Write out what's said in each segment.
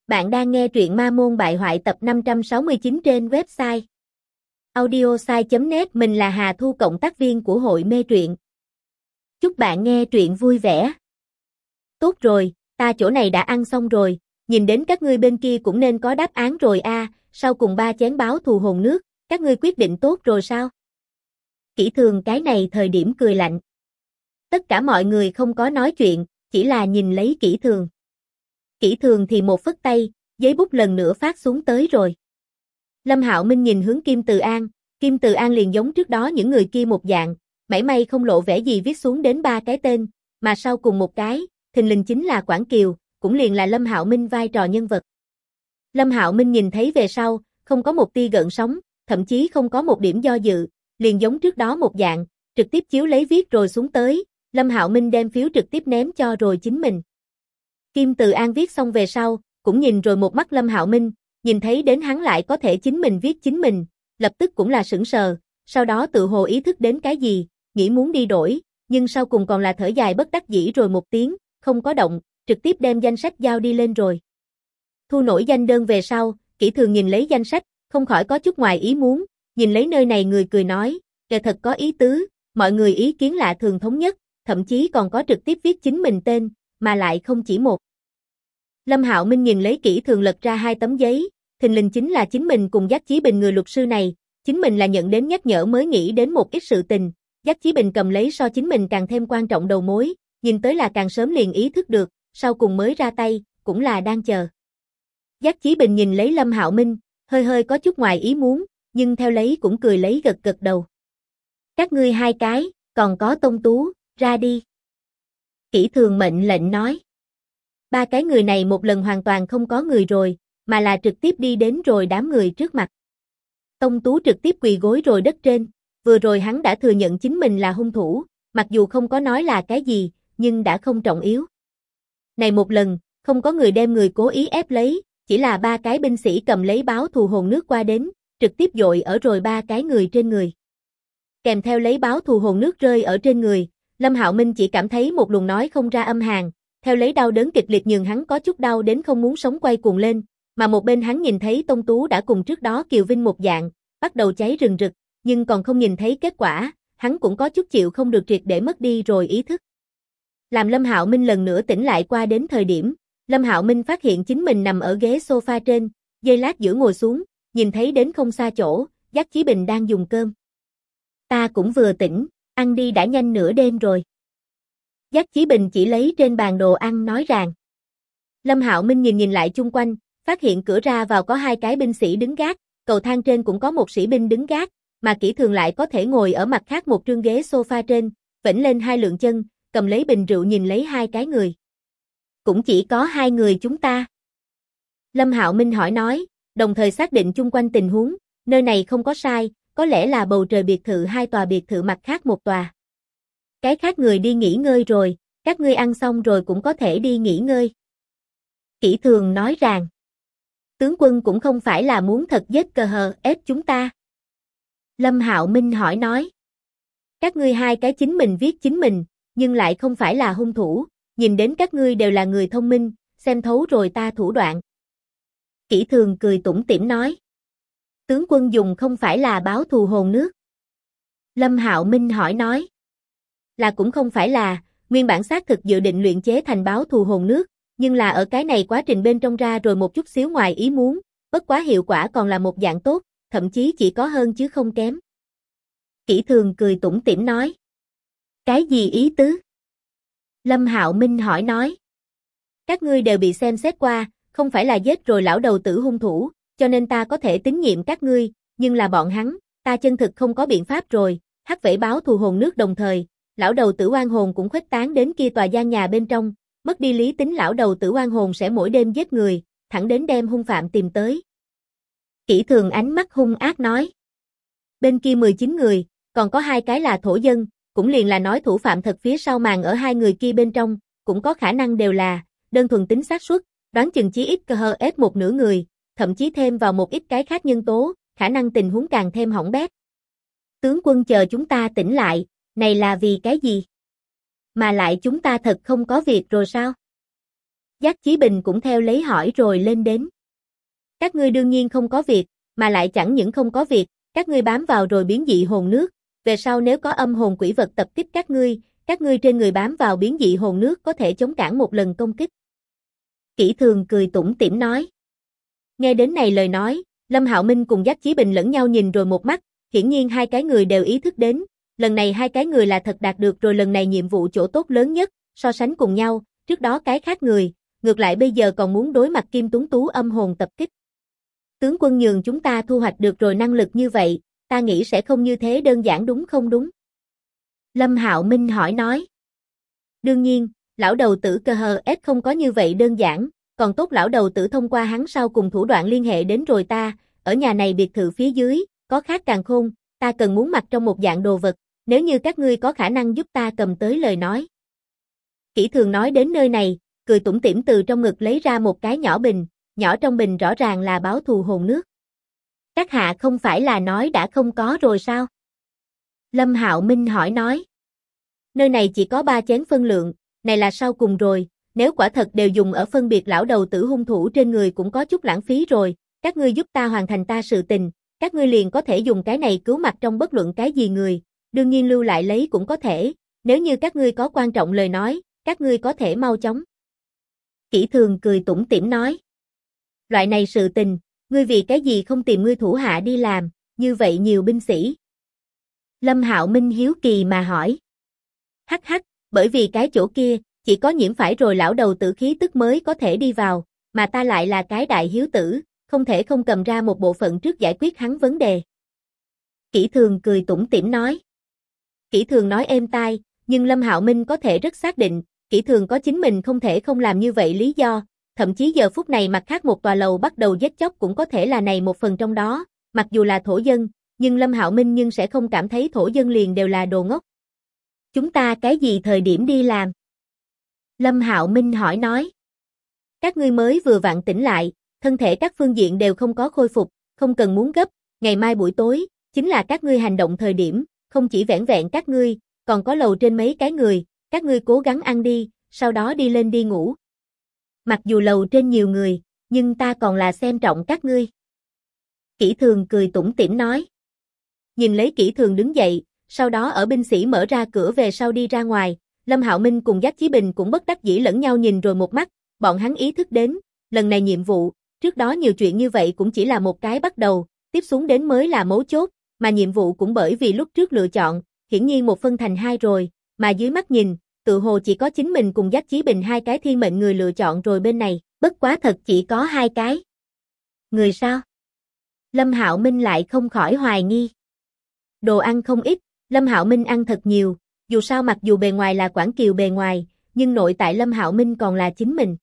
Bạn đang nghe truyện Ma Môn Bại Hoại tập 569 trên website audiosai.net. Mình là Hà Thu, cộng tác viên của hội mê truyện. Chúc bạn nghe truyện vui vẻ. Tốt rồi, ta chỗ này đã ăn xong rồi, nhìn đến các ngươi bên kia cũng nên có đáp án rồi a. Sau cùng 3 chén báo thù hồn nước, các ngươi quyết định tốt rồi sao? Kỷ Thường cái này thời điểm cười lạnh. Tất cả mọi người không có nói chuyện, chỉ là nhìn lấy Kỷ Thường. Kỷ Thường thì một phất tay, giấy bút lần nữa phát xuống tới rồi. Lâm Hạo Minh nhìn hướng Kim Từ An, Kim Từ An liền giống trước đó những người kia một dạng, mảy may không lộ vẻ gì viết xuống đến 3 cái tên, mà sau cùng một cái, thình lình chính là Quảng Kiều, cũng liền là Lâm Hạo Minh vai trò nhân vật. Lâm Hạo Minh nhìn thấy về sau, không có một tia gợn sóng, thậm chí không có một điểm do dự, liền giống trước đó một dạng, trực tiếp chiếu lấy viết rồi xuống tới, Lâm Hạo Minh đem phiếu trực tiếp ném cho rồi chính mình. Kim Từ An viết xong về sau, cũng nhìn rồi một mắt Lâm Hạo Minh, nhìn thấy đến hắn lại có thể chính mình viết chính mình, lập tức cũng là sững sờ, sau đó tự hồ ý thức đến cái gì, nghĩ muốn đi đổi, nhưng sau cùng còn là thở dài bất đắc dĩ rồi một tiếng, không có động, trực tiếp đem danh sách giao đi lên rồi. Thu nổi danh đơn về sau, Kỷ Thường nhìn lấy danh sách, không khỏi có chút ngoài ý muốn, nhìn lấy nơi này người cười nói, kẻ thật có ý tứ, mọi người ý kiến lạ thường thống nhất, thậm chí còn có trực tiếp viết chính mình tên, mà lại không chỉ một. Lâm Hạo Minh nhìn lấy Kỷ Thường lật ra 2 tấm giấy, thình lình chính là chính mình cùng Giác Chí Bình người luật sư này, chính mình là nhận đến nhắc nhở mới nghĩ đến một ít sự tình, Giác Chí Bình cầm lấy so chính mình càng thêm quan trọng đầu mối, nhìn tới là càng sớm liền ý thức được, sau cùng mới ra tay, cũng là đang chờ. Giác Chí Bình nhìn lấy Lâm Hạo Minh, hơi hơi có chút ngoài ý muốn, nhưng theo lấy cũng cười lấy gật gật đầu. Các ngươi 2 cái, còn có Tông Tú, ra đi. Kỷ Thường mệnh lệnh nói. 3 cái người này một lần hoàn toàn không có người rồi, mà là trực tiếp đi đến rồi đám người trước mặt. Tông Tú trực tiếp quỳ gối rồi đất trên, vừa rồi hắn đã thừa nhận chính mình là hung thủ, mặc dù không có nói là cái gì, nhưng đã không trọng yếu. Này một lần, không có người đem người cố ý ép lấy, chỉ là 3 cái binh sĩ cầm lấy báo thù hồn nước qua đến, trực tiếp dội ở rồi 3 cái người trên người. Kèm theo lấy báo thù hồn nước rơi ở trên người, Lâm Hạo Minh chỉ cảm thấy một luồng nói không ra âm hàn, theo lấy đau đớn kịch liệt nhường hắn có chút đau đến không muốn sống quay cuồng lên, mà một bên hắn nhìn thấy Tông Tú đã cùng trước đó Kiều Vinh một dạng, bắt đầu cháy rừng rực, nhưng còn không nhìn thấy kết quả, hắn cũng có chút chịu không được triệt để mất đi rồi ý thức. Làm Lâm Hạo Minh lần nữa tỉnh lại qua đến thời điểm, Lâm Hạo Minh phát hiện chính mình nằm ở ghế sofa trên, giây lát giữa ngồi xuống, nhìn thấy đến không xa chỗ, Giác Chí Bình đang dùng cơm. Ta cũng vừa tỉnh, ăn đi đã nhanh nửa đêm rồi. Giác Chí Bình chỉ lấy trên bàn đồ ăn nói rằng. Lâm Hạo Minh nhìn lại chung quanh, phát hiện cửa ra vào có 2 cái binh sĩ đứng gác, cầu thang trên cũng có một sĩ binh đứng gác, mà Kỷ Thường lại có thể ngồi ở mặt khác một trương ghế sofa trên, vểnh lên 2 lượng chân, cầm lấy bình rượu nhìn lấy 2 cái người. Cũng chỉ có 2 người chúng ta. Lâm Hạo Minh hỏi nói, đồng thời xác định chung quanh tình huống, nơi này không có sai, có lẽ là bầu trời biệt thự 2 tòa biệt thự mặt khác một tòa. Cái khác người đi nghỉ ngơi rồi, các ngươi ăn xong rồi cũng có thể đi nghỉ ngơi. Kỷ Thường nói rằng, tướng quân cũng không phải là muốn thật giết cờ hờ ép chúng ta. Lâm Hạo Minh hỏi nói, các ngươi 2 cái chính mình viết chính mình, nhưng lại không phải là hung thủ, nhìn đến các ngươi đều là người thông minh, xem thấu rồi ta thủ đoạn. Kỷ Thường cười tủm tỉm nói, tướng quân dùng không phải là báo thù hồn nước. Lâm Hạo Minh hỏi nói, là cũng không phải là, nguyên bản xác thực dự định luyện chế thành báo thù hồn nước, nhưng là ở cái này quá trình bên trong ra rồi một chút xíu ngoài ý muốn, bất quá hiệu quả còn là một dạng tốt, thậm chí chỉ có hơn chứ không kém. Kỷ Thường cười tủm tỉm nói, cái gì ý tứ? Lâm Hạo Minh hỏi nói, các ngươi đều bị xem xét qua, không phải là giết rồi lão đầu tử hung thủ, cho nên ta có thể tín nhiệm các ngươi, nhưng là bọn hắn, ta chân thực không có biện pháp rồi, hắc vẫy báo thù hồn nước đồng thời, lão đầu tử oan hồn cũng khuếch tán đến kia tòa gian nhà bên trong, mất đi lý tính lão đầu tử oan hồn sẽ mỗi đêm giết người, thẳng đến đem hung phạm tìm tới. Kỷ Thường ánh mắt hung ác nói, bên kia 19 người, còn có 2 cái là thổ dân, cũng liền là nói thủ phạm thật phía sau màn ở 2 người kia bên trong, cũng có khả năng đều là, đơn thuần tính xác suất, đoán chừng chí ít cơ hờ ép một nửa người, thậm chí thêm vào một ít cái khác nhân tố, khả năng tình huống càng thêm hỏng bét. Tướng quân chờ chúng ta tỉnh lại, này là vì cái gì? Mà lại chúng ta thật không có việc rồi sao? Giác Chí Bình cũng theo lấy hỏi rồi lên đến. Các ngươi đương nhiên không có việc, mà lại chẳng những không có việc, các ngươi bám vào rồi biến dị hồn nước, về sau nếu có âm hồn quỷ vật tập kích các ngươi trên người bám vào biến dị hồn nước có thể chống cản một lần công kích. Kỷ Thường cười tủm tỉm nói. Nghe đến này lời nói, Lâm Hạo Minh cùng Giác Chí Bình lẫn nhau nhìn rồi một mắt, hiển nhiên hai cái người đều ý thức đến, lần này hai cái người là thật đạt được rồi lần này nhiệm vụ chỗ tốt lớn nhất, so sánh cùng nhau, trước đó cái khác người, ngược lại bây giờ còn muốn đối mặt Kim Tuấn Tú âm hồn tập kích. Tướng quân nhường chúng ta thu hoạch được rồi năng lực như vậy, ta nghĩ sẽ không như thế đơn giản đúng không đúng? Lâm Hạo Minh hỏi nói. Đương nhiên, lão đầu tử KHS không có như vậy đơn giản, còn tốt lão đầu tử thông qua hắn sau cùng thủ đoạn liên hệ đến rồi ta, ở nhà này biệt thự phía dưới, có khác càng khôn, ta cần muốn mặc trong một dạng đồ vật, nếu như các ngươi có khả năng giúp ta cầm tới lời nói. Kỷ Thường nói đến nơi này, cười tủm tỉm từ trong ngực lấy ra một cái nhỏ bình, nhỏ trong bình rõ ràng là báo thù hồn nước. Các hạ không phải là nói đã không có rồi sao? Lâm Hạo Minh hỏi nói. Nơi này chỉ có 3 chén phân lượng, này là sau cùng rồi, nếu quả thật đều dùng ở phân biệt lão đầu tử hung thủ trên người cũng có chút lãng phí rồi, các ngươi giúp ta hoàn thành ta sự tình, các ngươi liền có thể dùng cái này cứu mặt trong bất luận cái gì người, đương nhiên lưu lại lấy cũng có thể, nếu như các ngươi có quan trọng lời nói, các ngươi có thể mau chóng. Kỷ Thường cười tủm tỉm nói. Loại này sự tình, ngươi vì cái gì không tìm ngươi thủ hạ đi làm, như vậy nhiều binh sĩ. Lâm Hạo Minh hiếu kỳ mà hỏi. Hắc hắc, bởi vì cái chỗ kia, chỉ có nhiễm phải rồi lão đầu tử khí tức mới có thể đi vào, mà ta lại là cái đại hiếu tử, không thể không cầm ra một bộ phận trước giải quyết hắn vấn đề. Kỷ Thường cười tủm tỉm nói. Kỷ Thường nói êm tai, nhưng Lâm Hạo Minh có thể rất xác định, Kỷ Thường có chính mình không thể không làm như vậy lý do, thậm chí giờ phút này mặt khác một tòa lầu bắt đầu giết chóc cũng có thể là này một phần trong đó, mặc dù là thổ dân, nhưng Lâm Hạo Minh nhưng sẽ không cảm thấy thổ dân liền đều là đồ ngốc. Chúng ta cái gì thời điểm đi làm? Lâm Hạo Minh hỏi nói. Các ngươi mới vừa vặn tỉnh lại, thân thể các phương diện đều không có khôi phục, không cần muốn gấp, ngày mai buổi tối, chính là các ngươi hành động thời điểm, không chỉ vẻn vẹn các ngươi, còn có lầu trên mấy cái người, các ngươi cố gắng ăn đi, sau đó đi lên đi ngủ. Mặc dù lầu trên nhiều người, nhưng ta còn là xem trọng các ngươi. Kỷ Thường cười tủm tỉm nói. Nhìn lấy Kỷ Thường đứng dậy, sau đó ở binh sĩ mở ra cửa về sau đi ra ngoài, Lâm Hạo Minh cùng Giác Chí Bình cũng bất đắc dĩ lẫn nhau nhìn rồi một mắt, bọn hắn ý thức đến, lần này nhiệm vụ, trước đó nhiều chuyện như vậy cũng chỉ là một cái bắt đầu, tiếp xuống đến mới là mấu chốt, mà nhiệm vụ cũng bởi vì lúc trước lựa chọn, hiển nhiên một phân thành hai rồi, mà dưới mắt nhìn, tự hồ chỉ có chính mình cùng Giác Chí Bình hai cái thiên mệnh người lựa chọn rồi bên này, bất quá thật chỉ có hai cái. Người sao? Lâm Hạo Minh lại không khỏi hoài nghi. Đồ ăn không ít, Lâm Hạo Minh ăn thật nhiều, dù sao mặc dù bề ngoài là Quảng Kiều bề ngoài, nhưng nội tại Lâm Hạo Minh còn là chính mình.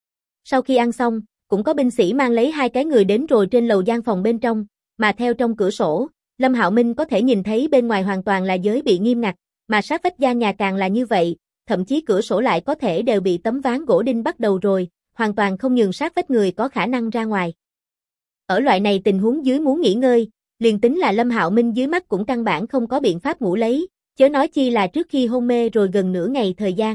Sau khi ăn xong, cũng có binh sĩ mang lấy hai cái người đến rồi trên lầu gian phòng bên trong, mà theo trong cửa sổ, Lâm Hạo Minh có thể nhìn thấy bên ngoài hoàn toàn là giới bị nghiêm ngặt, mà sát vách gian nhà càng là như vậy, thậm chí cửa sổ lại có thể đều bị tấm ván gỗ đinh bắt đầu rồi, hoàn toàn không nhường sát vách người có khả năng ra ngoài. Ở loại này tình huống dưới muốn nghỉ ngơi, liền tính là Lâm Hạo Minh dưới mắt cũng căn bản không có biện pháp ngủ lấy, chớ nói chi là trước khi hôn mê rồi gần nửa ngày thời gian.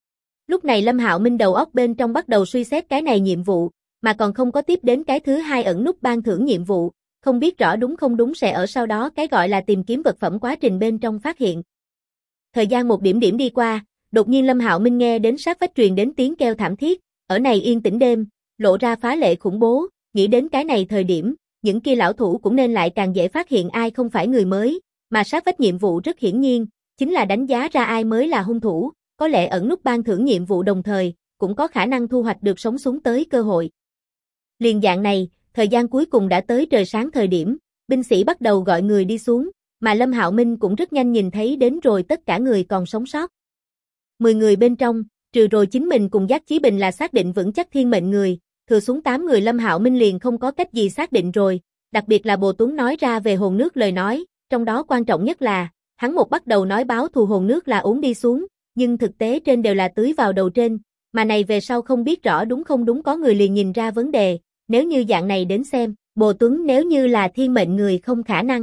Lúc này Lâm Hạo Minh đầu óc bên trong bắt đầu suy xét cái này nhiệm vụ, mà còn không có tiếp đến cái thứ hai ẩn nút ban thưởng nhiệm vụ, không biết rõ đúng không đúng sẽ ở sau đó cái gọi là tìm kiếm vật phẩm quá trình bên trong phát hiện. Thời gian một điểm điểm đi qua, đột nhiên Lâm Hạo Minh nghe đến sát vách truyền đến tiếng kêu thảm thiết, ở này yên tĩnh đêm, lộ ra phá lệ khủng bố, nghĩ đến cái này thời điểm, những kia lão thủ cũng nên lại càng dễ phát hiện ai không phải người mới, mà sát vách nhiệm vụ rất hiển nhiên, chính là đánh giá ra ai mới là hung thủ, có lẽ ẩn nút ban thưởng nhiệm vụ đồng thời, cũng có khả năng thu hoạch được sống xuống tới cơ hội. Liền dạng này, thời gian cuối cùng đã tới trời sáng thời điểm, binh sĩ bắt đầu gọi người đi xuống, mà Lâm Hạo Minh cũng rất nhanh nhìn thấy đến rồi tất cả người còn sống sót. 10 người bên trong, trừ rồi chính mình cùng Giác Chí Bình là xác định vững chắc thiên mệnh người, thừa xuống 8 người Lâm Hạo Minh liền không có cách gì xác định rồi, đặc biệt là Bồ Tuấn nói ra về hồn nước lời nói, trong đó quan trọng nhất là, hắn một bắt đầu nói báo thù hồn nước là uống đi xuống, nhưng thực tế trên đều là tưới vào đầu trên, mà này về sau không biết rõ đúng không đúng có người liền nhìn ra vấn đề, nếu như dạng này đến xem, Bồ Tuấn nếu như là thiên mệnh người không khả năng.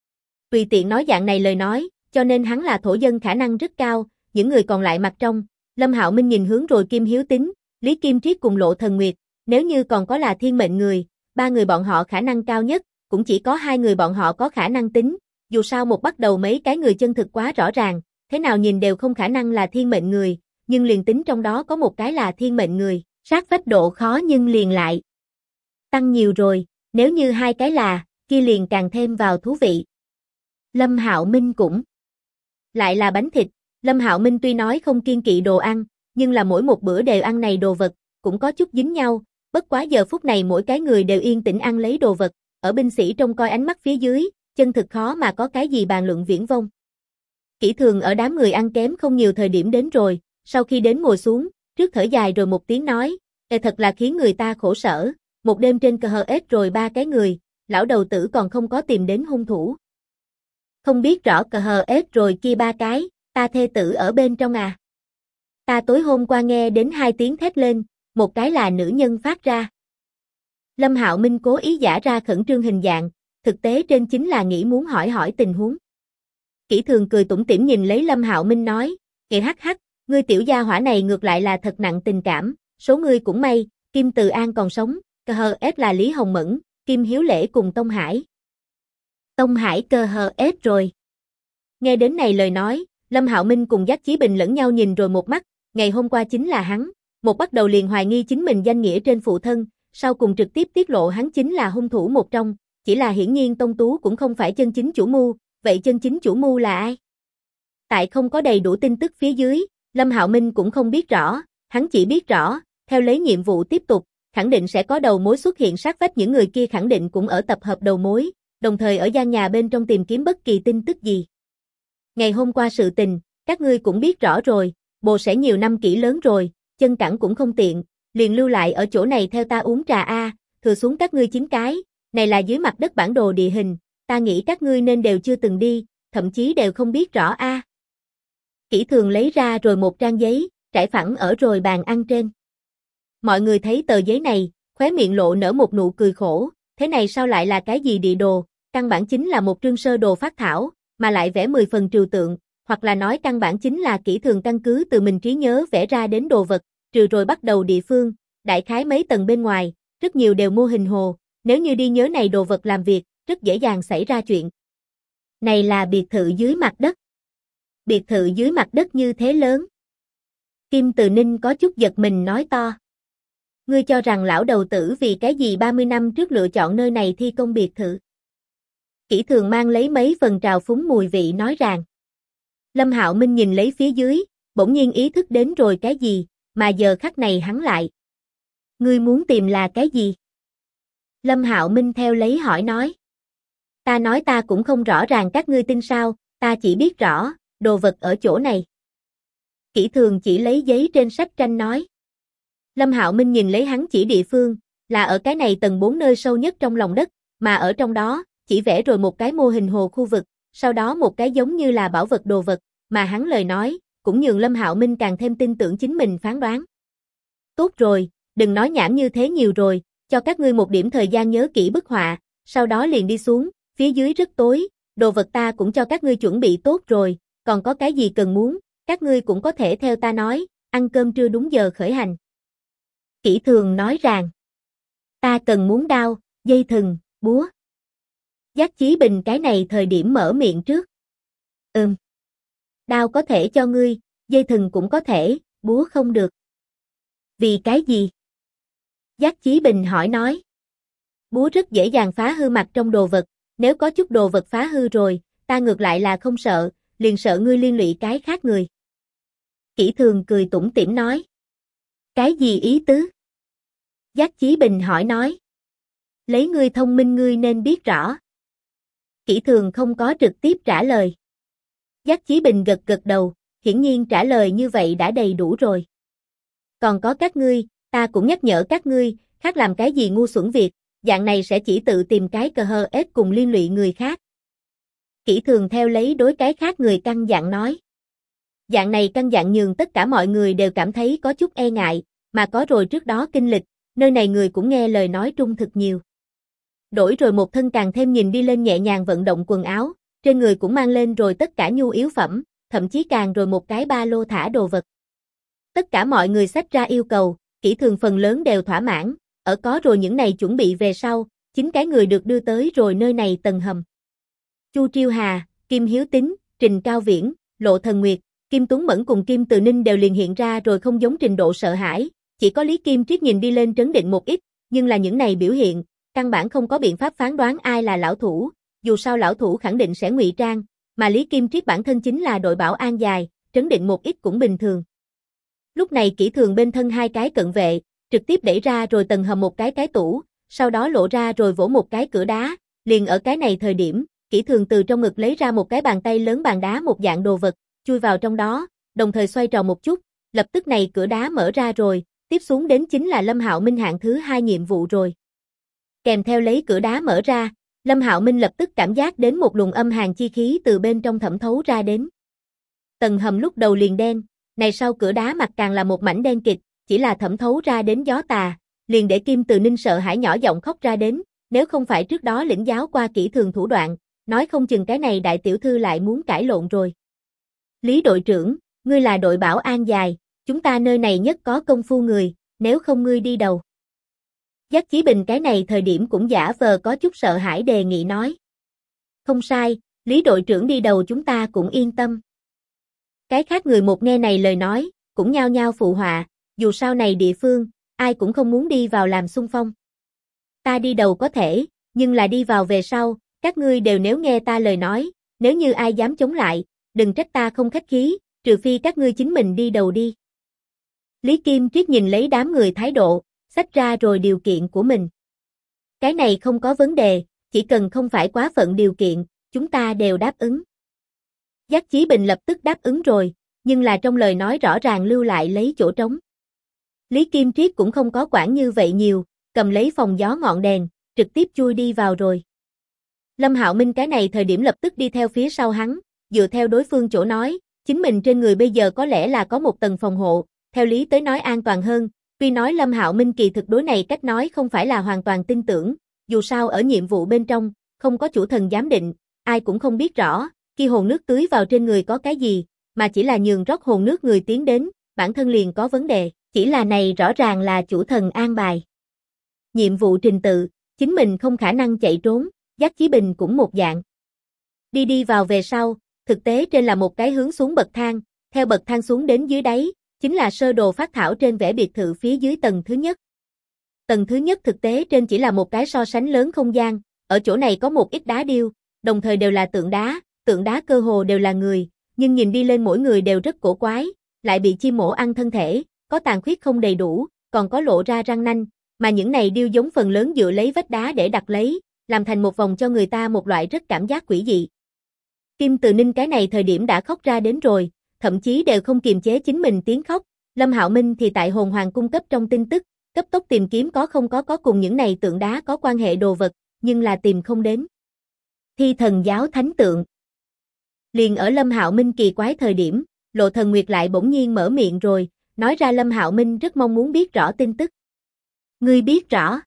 Tùy tiện nói dạng này lời nói, cho nên hắn là thổ dân khả năng rất cao, những người còn lại mặt trong, Lâm Hạo Minh nhìn hướng rồi Kim Hiếu Tính, Lý Kim Triết cùng Lộ Thần Nguyệt, nếu như còn có là thiên mệnh người, ba người bọn họ khả năng cao nhất, cũng chỉ có hai người bọn họ có khả năng tính, dù sao một bắt đầu mấy cái người chân thực quá rõ ràng, thế nào nhìn đều không khả năng là thiên mệnh người, nhưng liền tính trong đó có một cái là thiên mệnh người, sát phách độ khó nhưng liền lại tăng nhiều rồi, nếu như hai cái là, kia liền càng thêm vào thú vị. Lâm Hạo Minh cũng lại là bánh thịt, Lâm Hạo Minh tuy nói không kiêng kỵ đồ ăn, nhưng là mỗi một bữa đều ăn này đồ vật, cũng có chút dính nhau, bất quá giờ phút này mỗi cái người đều yên tĩnh ăn lấy đồ vật, ở binh sĩ trông coi ánh mắt phía dưới, chân thực khó mà có cái gì bàn luận viển vông. Kỷ Thường ở đám người ăn kém không nhiều thời điểm đến rồi, sau khi đến ngồi xuống, trước thở dài rồi một tiếng nói, thật là khiến người ta khổ sở, một đêm trên cờ hờ ết rồi ba cái người, lão đầu tử còn không có tìm đến hung thủ. Không biết rõ cờ hờ ết rồi kia ba cái, ta thê tử ở bên trong à. Ta tối hôm qua nghe đến hai tiếng thét lên, một cái là nữ nhân phát ra. Lâm Hạo Minh cố ý giả ra khẩn trương hình dạng, thực tế trên chính là nghĩ muốn hỏi tình huống. Kỷ Thường cười tủm tỉm nhìn lấy Lâm Hạo Minh nói, kệ hắc hắc, ngươi tiểu gia hỏa này ngược lại là thật nặng tình cảm, số ngươi cũng may, Kim Từ An còn sống, cờ hờ ết là Lý Hồng Mẫn, Kim Hiếu Lễ cùng Tông Hải. Tông Hải cờ hờ ết rồi. Nghe đến này lời nói, Lâm Hạo Minh cùng Giác Chí Bình lẫn nhau nhìn rồi một mắt, ngày hôm qua chính là hắn, một bắt đầu liền hoài nghi chính mình danh nghĩa trên phụ thân, sau cùng trực tiếp tiết lộ hắn chính là hung thủ một trong, chỉ là hiển nhiên Tông Tú cũng không phải chân chính chủ mưu, vậy chân chính chủ mưu là ai? Tại không có đầy đủ tin tức phía dưới, Lâm Hạo Minh cũng không biết rõ, hắn chỉ biết rõ, theo lấy nhiệm vụ tiếp tục, khẳng định sẽ có đầu mối xuất hiện sát vách những người kia khẳng định cũng ở tập hợp đầu mối, đồng thời ở gian nhà bên trong tìm kiếm bất kỳ tin tức gì. Ngày hôm qua sự tình, các ngươi cũng biết rõ rồi, bồ sẽ nhiều năm kỹ lớn rồi, chân cẳng cũng không tiện, liền lưu lại ở chỗ này theo ta uống trà a, thừa xuống các ngươi 9 cái, này là dưới mặt đất bản đồ địa hình, ta nghĩ các ngươi nên đều chưa từng đi, thậm chí đều không biết rõ a. Kỷ Thường lấy ra rồi một trang giấy, trải phẳng ở rồi bàn ăn trên. Mọi người thấy tờ giấy này, khóe miệng lộ nở một nụ cười khổ, thế này sao lại là cái gì địa đồ, căn bản chính là một trương sơ đồ phác thảo, mà lại vẽ 10 phần trừu tượng, hoặc là nói căn bản chính là Kỷ Thường căn cứ từ mình trí nhớ vẽ ra đến đồ vật, trừ rồi bắt đầu địa phương, đại khái mấy tầng bên ngoài, rất nhiều đều mô hình hồ, nếu như đi nhớ này đồ vật làm việc, rất dễ dàng xảy ra chuyện. Này là biệt thự dưới mặt đất. Biệt thự dưới mặt đất như thế lớn. Kim Từ Ninh có chút giật mình nói to. Ngươi cho rằng lão đầu tử vì cái gì 30 năm trước lựa chọn nơi này thi công biệt thự? Kỷ Thường mang lấy mấy phần trào phúng mùi vị nói rằng. Lâm Hạo Minh nhìn lấy phía dưới, bỗng nhiên ý thức đến rồi cái gì, mà giờ khắc này hắn lại. Ngươi muốn tìm là cái gì? Lâm Hạo Minh theo lấy hỏi nói. Ta nói ta cũng không rõ ràng các ngươi tin sao, ta chỉ biết rõ, đồ vật ở chỗ này. Kỷ Thường chỉ lấy giấy trên sách tranh nói. Lâm Hạo Minh nhìn lấy hắn chỉ địa phương, là ở cái này tầng 4 nơi sâu nhất trong lòng đất, mà ở trong đó, chỉ vẽ rồi một cái mô hình hồ khu vực, sau đó một cái giống như là bảo vật đồ vật, mà hắn lời nói, cũng nhường Lâm Hạo Minh càng thêm tin tưởng chính mình phán đoán. Tốt rồi, đừng nói nhảm như thế nhiều rồi, cho các ngươi một điểm thời gian nhớ kỹ bức họa, sau đó liền đi xuống, phía dưới rất tối, đồ vật ta cũng cho các ngươi chuẩn bị tốt rồi, còn có cái gì cần muốn, các ngươi cũng có thể theo ta nói, ăn cơm trưa đúng giờ khởi hành. Kỷ Thường nói rằng, ta cần muốn đao, dây thừng, búa. Giác Chí Bình cái này thời điểm mở miệng trước. Đao có thể cho ngươi, dây thừng cũng có thể, búa không được. Vì cái gì? Giác Chí Bình hỏi nói. Búa rất dễ dàng phá hư mặt trong đồ vật, nếu có chút đồ vật phá hư rồi, ta ngược lại là không sợ, liền sợ ngươi liên lụy cái khác người. Kỷ Thường cười tủm tỉm nói. Cái gì ý tứ? Giác Chí Bình hỏi nói. Lấy ngươi thông minh ngươi nên biết rõ. Kỷ Thường không có trực tiếp trả lời. Giác Chí Bình gật gật đầu, hiển nhiên trả lời như vậy đã đầy đủ rồi. Còn có các ngươi, ta cũng nhắc nhở các ngươi, khác làm cái gì ngu xuẩn việc, dạng này sẽ chỉ tự tìm cái cờ hờ ết cùng liên lụy người khác. Kỷ Thường theo lấy đối cái khác người căn dặn nói. Dạng này căn dặn nhường tất cả mọi người đều cảm thấy có chút e ngại, mà có rồi trước đó kinh lịch, nơi này người cũng nghe lời nói trung thực nhiều. Đổi rồi một thân càng thêm nhìn đi lên nhẹ nhàng vận động quần áo, trên người cũng mang lên rồi tất cả nhu yếu phẩm, thậm chí càng rồi một cái ba lô thả đồ vật. Tất cả mọi người xách ra yêu cầu, Kỷ Thường phần lớn đều thỏa mãn, ở có rồi những này chuẩn bị về sau, chính cái người được đưa tới rồi nơi này tầng hầm. Chu Triêu Hà, Kim Hiếu Tín, Trình Cao Viễn, Lộ Thần Nguyệt, Kim Tuấn Mẫn cùng Kim Từ Ninh đều liền hiện ra rồi không giống trình độ sợ hãi, chỉ có Lý Kim Triết nhìn đi lên trấn định một ít, nhưng là những này biểu hiện, căn bản không có biện pháp phán đoán ai là lão thủ, dù sao lão thủ khẳng định sẽ ngụy trang, mà Lý Kim Triết bản thân chính là đội bảo an dài, trấn định một ít cũng bình thường. Lúc này Kỷ Thường bên thân hai cái cận vệ, trực tiếp đẩy ra rồi tầng hầm một cái tủ, sau đó lộ ra rồi vỗ một cái cửa đá, liền ở cái này thời điểm, Kỷ Thường từ trong ngực lấy ra một cái bàn tay lớn bàn đá một dạng đồ vật, chui vào trong đó, đồng thời xoay tròn một chút, lập tức này cửa đá mở ra rồi, tiếp xuống đến chính là Lâm Hạo Minh hạng thứ 2 nhiệm vụ rồi. Kèm theo lấy cửa đá mở ra, Lâm Hạo Minh lập tức cảm giác đến một luồng âm hàn chi khí từ bên trong thẩm thấu ra đến. Tầng hầm lúc đầu liền đen, này sau cửa đá mặt càng là một mảnh đen kịt, chỉ là thẩm thấu ra đến gió tà, liền để Kim Từ Ninh sợ hãi nhỏ giọng khóc ra đến, nếu không phải trước đó lĩnh giáo qua Kỷ Thường thủ đoạn, nói không chừng cái này đại tiểu thư lại muốn cãi lộn rồi. Lý đội trưởng, ngươi là đội bảo an dài, chúng ta nơi này nhất có công phu người, nếu không ngươi đi đầu. Giác Chí Bình cái này thời điểm cũng giả vờ có chút sợ hãi đề nghị nói. Không sai, Lý đội trưởng đi đầu chúng ta cũng yên tâm. Cái khác người một nghe này lời nói, cũng nhao nhao phụ họa, dù sao này địa phương, ai cũng không muốn đi vào làm xung phong. Ta đi đầu có thể, nhưng là đi vào về sau, các ngươi đều nếu nghe ta lời nói, nếu như ai dám chống lại, đừng trách ta không khách khí, trừ phi các ngươi chính mình đi đầu đi. Lý Kim Triết nhìn lấy đám người thái độ, xách ra rồi điều kiện của mình. Cái này không có vấn đề, chỉ cần không phải quá phận điều kiện, chúng ta đều đáp ứng. Giác Chí Bình lập tức đáp ứng rồi, nhưng là trong lời nói rõ ràng lưu lại lấy chỗ trống. Lý Kim Triết cũng không có quản như vậy nhiều, cầm lấy phòng gió ngọn đèn, trực tiếp chui đi vào rồi. Lâm Hạo Minh cái này thời điểm lập tức đi theo phía sau hắn, dựa theo đối phương chỗ nói, chính mình trên người bây giờ có lẽ là có một tầng phòng hộ, theo lý tới nói an toàn hơn, tuy nói Lâm Hạo Minh kỳ thực đối này cách nói không phải là hoàn toàn tin tưởng, dù sao ở nhiệm vụ bên trong, không có chủ thần giám định, ai cũng không biết rõ, khi hồn nước tưới vào trên người có cái gì, mà chỉ là nhường rót hồn nước người tiến đến, bản thân liền có vấn đề, chỉ là này rõ ràng là chủ thần an bài. Nhiệm vụ trình tự, chính mình không khả năng chạy trốn, Giác Chí Bình cũng một dạng. Đi vào về sau, thực tế trên là một cái hướng xuống bậc thang, theo bậc thang xuống đến dưới đáy, chính là sơ đồ phác thảo trên vẽ biệt thự phía dưới tầng thứ nhất. Tầng thứ nhất thực tế trên chỉ là một cái so sánh lớn không gian, ở chỗ này có một ít đá điêu, đồng thời đều là tượng đá cơ hồ đều là người, nhưng nhìn đi lên mỗi người đều rất cổ quái, lại bị chim mổ ăn thân thể, có tàn khuyết không đầy đủ, còn có lộ ra răng nanh, mà những này điêu giống phần lớn dựa lấy vách đá để đặt lấy, làm thành một vòng cho người ta một loại rất cảm giác quỷ dị. Kim Từ Ninh cái này thời điểm đã khóc ra đến rồi, thậm chí đều không kiềm chế chính mình tiếng khóc, Lâm Hạo Minh thì tại hồn hoàng cung cấp trong tin tức, cấp tốc tìm kiếm có không có cùng những này tượng đá có quan hệ đồ vật, nhưng là tìm không đến. Thi thần giáo thánh tượng. Liền ở Lâm Hạo Minh kỳ quái thời điểm, Lộ Thần Nguyệt lại bỗng nhiên mở miệng rồi, nói ra Lâm Hạo Minh rất mong muốn biết rõ tin tức. Ngươi biết rõ?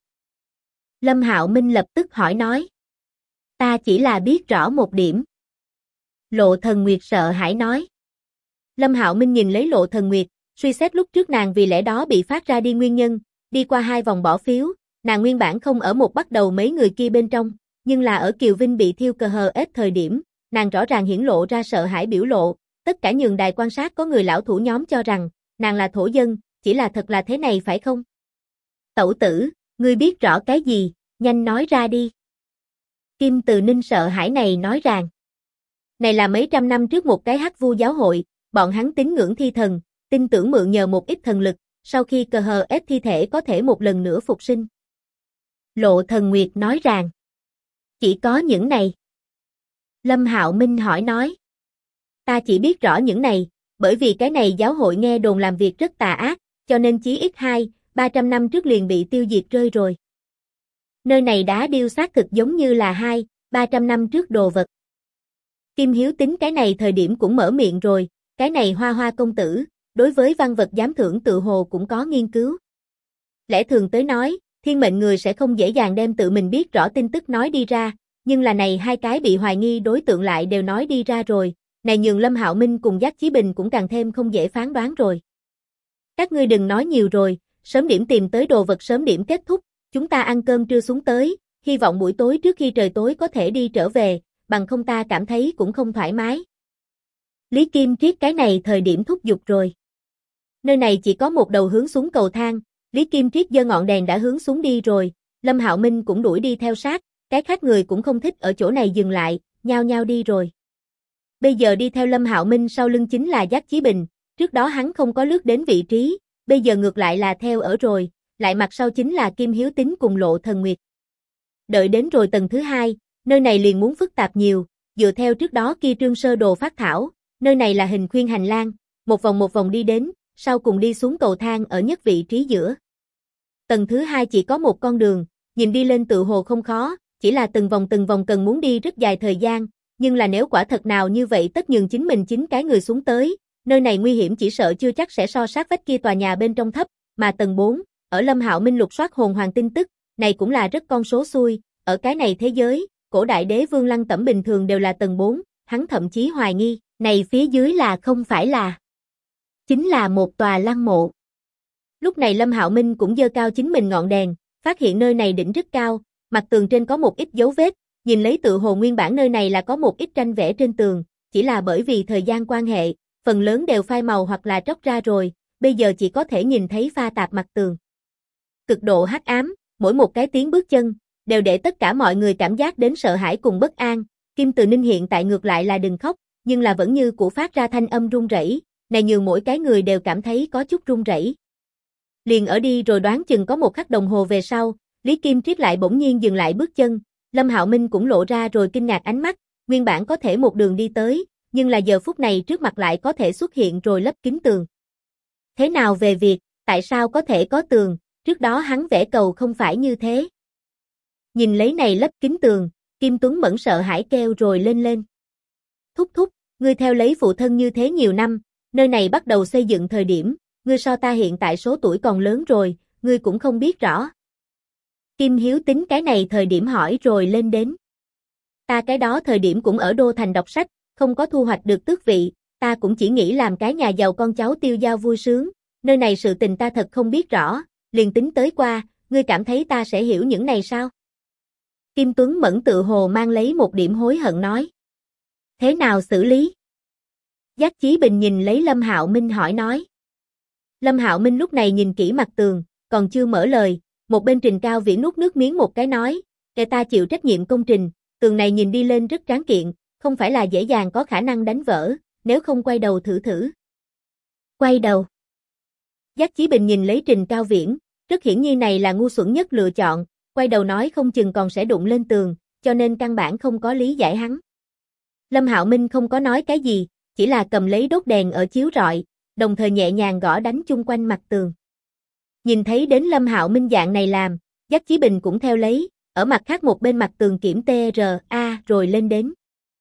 Lâm Hạo Minh lập tức hỏi nói. Ta chỉ là biết rõ một điểm. Lộ Thần Nguyệt sợ hãi nói. Lâm Hạo Minh nhìn lấy Lộ Thần Nguyệt, suy xét lúc trước nàng vì lẽ đó bị phát ra đi nguyên nhân, đi qua 2 vòng bỏ phiếu, nàng nguyên bản không ở một bắt đầu mấy người kia bên trong, nhưng là ở Kiều Vinh bị thiêu cờ hờ ết thời điểm, nàng rõ ràng hiển lộ ra sợ hãi biểu lộ, tất cả nhường đài quan sát có người lão thủ nhóm cho rằng, nàng là thổ dân, chỉ là thật là thế này phải không? Tẩu tử, ngươi biết rõ cái gì, nhanh nói ra đi. Kim Từ Ninh sợ hãi này nói rằng, này là mấy trăm năm trước một cái hắc vu giáo hội, bọn hắn tín ngưỡng thi thần, tin tưởng mượn nhờ một ít thần lực, sau khi cờ hờ ép thi thể có thể một lần nữa phục sinh. Lộ Thần Nguyệt nói rằng, chỉ có những này. Lâm Hạo Minh hỏi nói, ta chỉ biết rõ những này, bởi vì cái này giáo hội nghe đồn làm việc rất tà ác, cho nên chí ít 200-300 năm trước liền bị tiêu diệt rơi rồi. Nơi này đá điêu xác thực giống như là 200-300 năm trước đồ vật. Kim Hiếu Tín cái này thời điểm cũng mở miệng rồi, cái này Hoa Hoa công tử, đối với văn vật giám thưởng tự hồ cũng có nghiên cứu. Lẽ thường tới nói, thiên mệnh người sẽ không dễ dàng đem tự mình biết rõ tin tức nói đi ra, nhưng là này 2 cái bị hoài nghi đối tượng lại đều nói đi ra rồi, này nhường Lâm Hạo Minh cùng Giác Chí Bình cũng càng thêm không dễ phán đoán rồi. Các ngươi đừng nói nhiều rồi, sớm điểm tìm tới đồ vật sớm điểm kết thúc, chúng ta ăn cơm trưa xuống tới, hy vọng buổi tối trước khi trời tối có thể đi trở về, bằng không ta cảm thấy cũng không thoải mái. Lý Kim Triết cái này thời điểm thúc giục rồi. Nơi này chỉ có một đầu hướng xuống cầu thang, Lý Kim Triết giơ ngọn đèn đã hướng xuống đi rồi, Lâm Hạo Minh cũng đuổi đi theo sát, cái khác người cũng không thích ở chỗ này dừng lại, nhao nhao đi rồi. Bây giờ đi theo Lâm Hạo Minh sau lưng chính là Dắt Chí Bình, trước đó hắn không có lướt đến vị trí, bây giờ ngược lại là theo ở rồi, lại mặt sau chính là Kim Hiếu Tín cùng Lộ Thần Nguyệt. Đợi đến rồi tầng thứ 2, nơi này liền muốn phức tạp nhiều, dựa theo trước đó kia trương sơ đồ phát thảo, nơi này là hình khuyên hành lang, một vòng đi đến, sau cùng đi xuống cầu thang ở nhất vị trí giữa. Tầng thứ 2 chỉ có một con đường, nhìn đi lên tự hồ không khó, chỉ là từng vòng cần muốn đi rất dài thời gian, nhưng là nếu quả thật nào như vậy tất nhường chính mình chính cái người xuống tới, nơi này nguy hiểm chỉ sợ chưa chắc sẽ so sát vách kia tòa nhà bên trong thấp, mà tầng 4, ở Lâm Hạo Minh lục soát hồn hoàng tin tức, này cũng là rất con số xui, ở cái này thế giới, cổ đại đế vương Lăng Tẩm bình thường đều là tầng 4, hắn thậm chí hoài nghi, này phía dưới là không phải là chính là một tòa lăng mộ. Lúc này Lâm Hạo Minh cũng giơ cao chính mình ngọn đèn, phát hiện nơi này đỉnh rất cao, mặt tường trên có một ít dấu vết, nhìn lấy tự hồ nguyên bản nơi này là có một ít tranh vẽ trên tường, chỉ là bởi vì thời gian quan hệ, phần lớn đều phai màu hoặc là tróc ra rồi, bây giờ chỉ có thể nhìn thấy pha tạp mặt tường. Cực độ hắc ám, mỗi một cái tiếng bước chân, đều để tất cả mọi người cảm giác đến sợ hãi cùng bất an, Kim Từ Ninh hiện tại ngược lại là đừng khóc, nhưng là vẫn như cũ phát ra thanh âm run rẩy, này nhường mỗi cái người đều cảm thấy có chút run rẩy. Liền ở đi rồi đoán chừng có một khắc đồng hồ về sau, Lý Kim Triết lại bỗng nhiên dừng lại bước chân, Lâm Hạo Minh cũng lộ ra rồi kinh ngạc ánh mắt, nguyên bản có thể một đường đi tới, nhưng là giờ phút này trước mặt lại có thể xuất hiện rồi lấp kín tường. Thế nào về việc, tại sao có thể có tường, trước đó hắn vẽ cầu không phải như thế. Nhìn lấy này lấp kín tường, Kim Tuấn Mẫn sợ hãi kêu rồi lên. Thúc, ngươi theo lấy phụ thân như thế nhiều năm, nơi này bắt đầu xây dựng thời điểm, ngươi so ta hiện tại số tuổi còn lớn rồi, ngươi cũng không biết rõ. Kim Hiếu Tín cái này thời điểm hỏi rồi lên đến. Ta cái đó thời điểm cũng ở Đô Thành đọc sách, không có thu hoạch được tước vị, ta cũng chỉ nghĩ làm cái nhà giàu con cháu tiêu dao vui sướng, nơi này sự tình ta thật không biết rõ, liền tính tới qua, ngươi cảm thấy ta sẽ hiểu những này sao? Kim Tuấn Mẫn tự hồ mang lấy một điểm hối hận nói. Thế nào xử lý? Dắt Chí Bình nhìn lấy Lâm Hạo Minh hỏi nói. Lâm Hạo Minh lúc này nhìn kỹ mặt tường, còn chưa mở lời, một bên Trình Cao Vĩ nuốt nước miếng một cái nói, kẻ ta chịu trách nhiệm công trình, tường này nhìn đi lên rất tráng kiện, không phải là dễ dàng có khả năng đánh vỡ, nếu không quay đầu thử. Quay đầu. Dắt Chí Bình nhìn lấy Trình Cao Viễn, rất hiển nhiên này là ngu xuẩn nhất lựa chọn, quay đầu nói không chừng còn sẽ đụng lên tường, cho nên căn bản không có lý giải hắn. Lâm Hạo Minh không có nói cái gì, chỉ là cầm lấy đốt đèn ở chiếu rọi, đồng thời nhẹ nhàng gõ đánh chung quanh mặt tường. Nhìn thấy đến Lâm Hạo Minh dạng này làm, Dắt Chí Bình cũng theo lấy, ở mặt khác một bên mặt tường kiểm TRA rồi lên đến.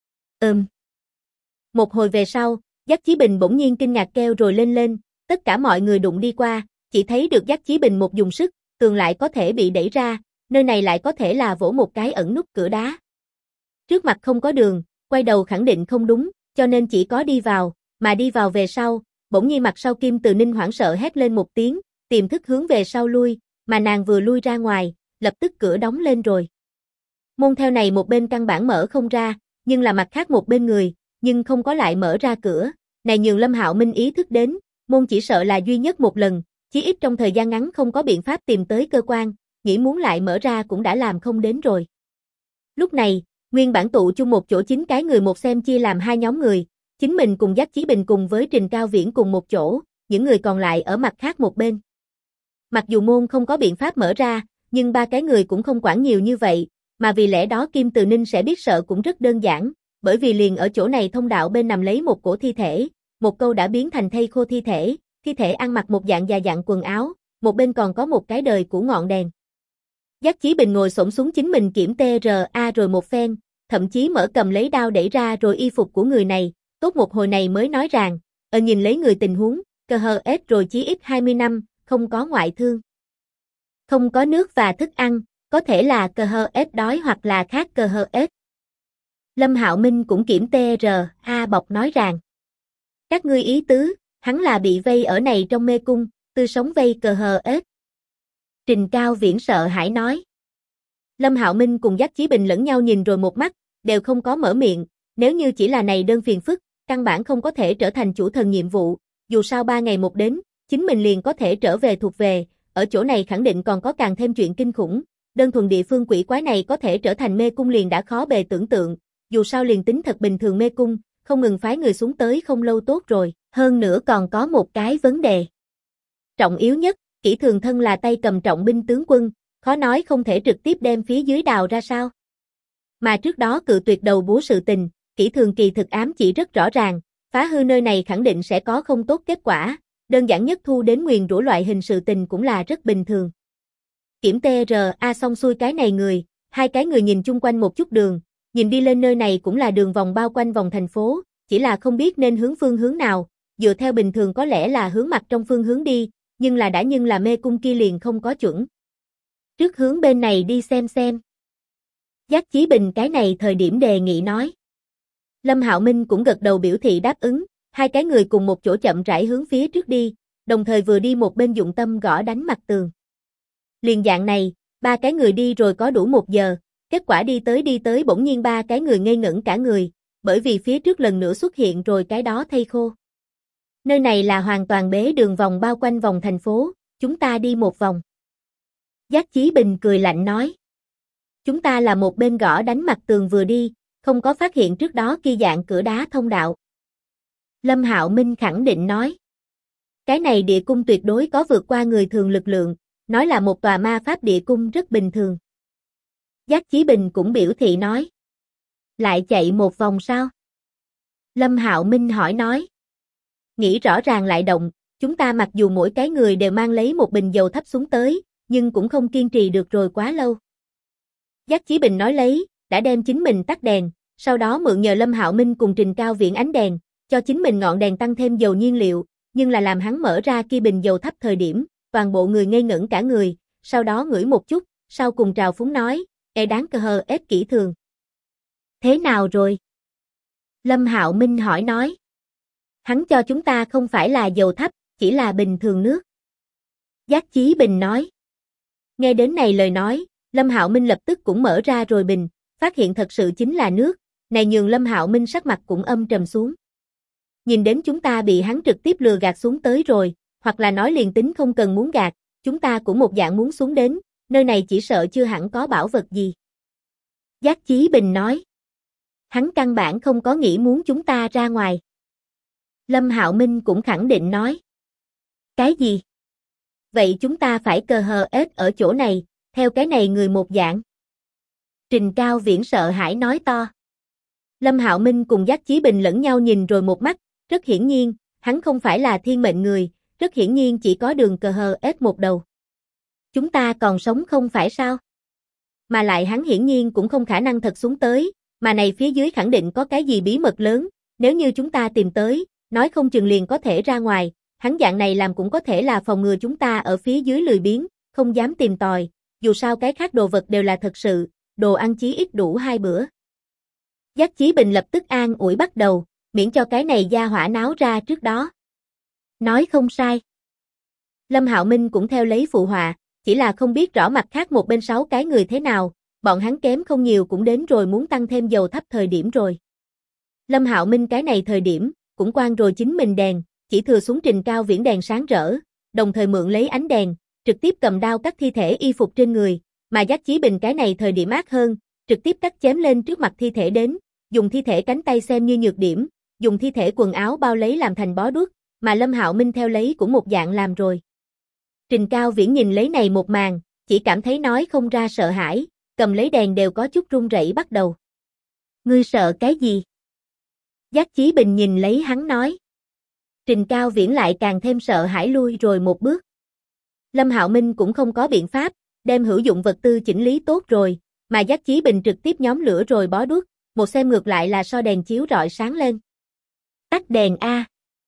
Một hồi về sau, Dắt Chí Bình bỗng nhiên kinh ngạc kêu rồi lên, tất cả mọi người đụng đi qua, chỉ thấy được Dắt Chí Bình một dùng sức, tường lại có thể bị đẩy ra, nơi này lại có thể là vỗ một cái ẩn nút cửa đá. Trước mặt không có đường, quay đầu khẳng định không đúng, cho nên chỉ có đi vào, mà đi vào về sau, bỗng nhiên mặt sau Kim Từ Ninh hoảng sợ hét lên một tiếng, tiềm thức hướng về sau lui, mà nàng vừa lui ra ngoài, lập tức cửa đóng lên rồi. Môn theo này một bên căn bản mở không ra, nhưng là mặt khác một bên người, nhưng không có lại mở ra cửa, này nhường Lâm Hạo Minh ý thức đến, môn chỉ sợ là duy nhất một lần, chí ít trong thời gian ngắn không có biện pháp tìm tới cơ quan, nghĩ muốn lại mở ra cũng đã làm không đến rồi. Lúc này, nguyên bản tụ chung một chỗ 9 cái người một xem chia làm 2 nhóm người, chính mình cùng Dắt Chí Bình cùng với Trình Cao Viễn cùng một chỗ, những người còn lại ở mặt khác một bên. Mặc dù môn không có biện pháp mở ra, nhưng 3 cái người cũng không quản nhiều như vậy, mà vì lẽ đó Kim Từ Ninh sẽ biết sợ cũng rất đơn giản, bởi vì liền ở chỗ này thông đạo bên nằm lấy một cổ thi thể, một câu đã biến thành thây khô thi thể ăn mặc một dạng dạng quần áo, một bên còn có một cái đời của ngọn đèn. Dắt Chí Bình ngồi xổm xuống chính mình kiểm TRA rồi một phen, thậm chí mở cầm lấy đao đẩy ra rồi y phục của người này, tốt một hồi này mới nói rằng, nhìn lấy người tình huống, KHS rồi chí ít 20 năm, không có ngoại thương. Không có nước và thức ăn, có thể là KHS đói hoặc là khác KHS. Lâm Hạo Minh cũng kiểm TRA bọc nói rằng, các ngươi ý tứ, hắn là bị vây ở này trong mê cung, tư sống vây KHS, Trình Cao Viễn sợ hãi nói. Lâm Hạo Minh cùng Dắt Chí Bình lẫn nhau nhìn rồi một mắt, đều không có mở miệng, nếu như chỉ là này đơn phiền phức, căn bản không có thể trở thành chủ thần nhiệm vụ, dù sao 3 ngày một đến, chính mình liền có thể trở về thuộc về, ở chỗ này khẳng định còn có càng thêm chuyện kinh khủng, đơn thuần địa phương quỷ quái này có thể trở thành mê cung liền đã khó bề tưởng tượng, dù sao liền tính thật bình thường mê cung, không ngừng phái người xuống tới không lâu tốt rồi, hơn nữa còn có một cái vấn đề. Trọng yếu nhất, Kỷ Thường thân là tay cầm trọng binh tướng quân, khó nói không thể trực tiếp đem phía dưới đào ra sao. Mà trước đó cự tuyệt đầu búa sự tình, Kỷ Thường kỳ thực ám chỉ rất rõ ràng, phá hư nơi này khẳng định sẽ có không tốt kết quả, đơn giản nhất thu đến nguyền rủa loại hình sự tình cũng là rất bình thường. Kiểm TRA xong xuôi cái này người, hai cái người nhìn chung quanh một chút đường, nhìn đi lên nơi này cũng là đường vòng bao quanh vòng thành phố, chỉ là không biết nên hướng phương hướng nào, dựa theo bình thường có lẽ là hướng mặt trong phương hướng đi, nhưng là mê cung kia liền không có chuẩn. Trước hướng bên này đi xem. Dắt Chí Bình cái này thời điểm đề nghị nói. Lâm Hạo Minh cũng gật đầu biểu thị đáp ứng, hai cái người cùng một chỗ chậm rãi hướng phía trước đi, đồng thời vừa đi một bên dụng tâm gõ đánh mặt tường. Liền dạng này, ba cái người đi rồi có đủ 1 giờ, kết quả đi tới bỗng nhiên ba cái người ngây ngẩn cả người, bởi vì phía trước lần nữa xuất hiện rồi cái đó thây khô. Nơi này là hoàn toàn bế đường vòng bao quanh vòng thành phố, chúng ta đi một vòng. Dắt Chí Bình cười lạnh nói. Chúng ta là một bên gõ đánh mặt tường vừa đi, không có phát hiện trước đó kia dạng cửa đá thông đạo. Lâm Hạo Minh khẳng định nói. Cái này địa cung tuyệt đối có vượt qua người thường lực lượng, nói là một tòa ma pháp địa cung rất bình thường. Dắt Chí Bình cũng biểu thị nói. Lại chạy một vòng sao? Lâm Hạo Minh hỏi nói. Nghĩ rõ ràng lại động, chúng ta mặc dù mỗi cái người đều mang lấy một bình dầu thắp xuống tới, nhưng cũng không kiên trì được rồi quá lâu. Dắt Chí Bình nói lấy, đã đem chính mình tắt đèn, sau đó mượn nhờ Lâm Hạo Minh cùng Trình Cao Viễn ánh đèn, cho chính mình ngọn đèn tăng thêm dầu nhiên liệu, nhưng là làm hắn mở ra kia bình dầu thắp thời điểm, toàn bộ người ngây ngẩn cả người, sau đó ngửi một chút, sau cùng trào phúng nói, đáng cờ hờ ép Kỷ Thường. Thế nào rồi? Lâm Hạo Minh hỏi nói. Hắn cho chúng ta không phải là dầu thắp, chỉ là bình thường nước. Dắt Chí Bình nói. Nghe đến này lời nói, Lâm Hạo Minh lập tức cũng mở ra rồi bình, phát hiện thật sự chính là nước, này nhường Lâm Hạo Minh sắc mặt cũng âm trầm xuống. Nhìn đến chúng ta bị hắn trực tiếp lừa gạt xuống tới rồi, hoặc là nói liền tính không cần muốn gạt, chúng ta cũng một dạng muốn xuống đến, nơi này chỉ sợ chưa hẳn có bảo vật gì. Dắt Chí Bình nói. Hắn căn bản không có nghĩ muốn chúng ta ra ngoài. Lâm Hạo Minh cũng khẳng định nói. Cái gì? Vậy chúng ta phải cờ hờ ết ở chỗ này, theo cái này người một dạng. Trình Cao Viễn sợ hãi nói to. Lâm Hạo Minh cùng Dắt Chí Bình lẫn nhau nhìn rồi một mắt, rất hiển nhiên, hắn không phải là thiên mệnh người, rất hiển nhiên chỉ có đường cờ hờ ết một đầu. Chúng ta còn sống không phải sao? Mà lại hắn hiển nhiên cũng không khả năng thật xuống tới, mà này phía dưới khẳng định có cái gì bí mật lớn, nếu như chúng ta tìm tới, nói không chừng liền có thể ra ngoài, hắn dạng này làm cũng có thể là phòng ngừa chúng ta ở phía dưới lười biếng, không dám tìm tòi, dù sao cái khác đồ vật đều là thật sự, đồ ăn chí ít đủ 2 bữa. Dắt Chí Bình lập tức an ủi bắt đầu, miễn cho cái này gia hỏa náo ra trước đó. Nói không sai. Lâm Hạo Minh cũng theo lấy phụ họa, chỉ là không biết rõ mặt khác một bên 6 cái người thế nào, bọn hắn kém không nhiều cũng đến rồi muốn tăng thêm dầu thắp thời điểm rồi. Lâm Hạo Minh cái này thời điểm, cũng quang rồi chính mình đèn, chỉ thừa xuống Trình Cao Viễn đèn sáng rỡ, đồng thời mượn lấy ánh đèn, trực tiếp cầm đao cắt thi thể y phục trên người, mà Dắt Chí Bình cái này thời điểm ác hơn, trực tiếp cắt chém lên trước mặt thi thể đến, dùng thi thể cánh tay xem như nhược điểm, dùng thi thể quần áo bao lấy làm thành bó đuốc, mà Lâm Hạo Minh theo lấy cũng một dạng làm rồi. Trình Cao Viễn nhìn lấy này một màn, chỉ cảm thấy nói không ra sợ hãi, cầm lấy đèn đều có chút run rẩy bắt đầu. Ngươi sợ cái gì? Dắt Chí Bình nhìn lấy hắn nói. Trình Cao Viễn lại càng thêm sợ hãi lui rồi một bước. Lâm Hạo Minh cũng không có biện pháp, đem hữu dụng vật tư chỉnh lý tốt rồi, mà Dắt Chí Bình trực tiếp nhóm lửa rồi bó đuốc, một xem ngược lại là so đèn chiếu rọi sáng lên. Tắt đèn a.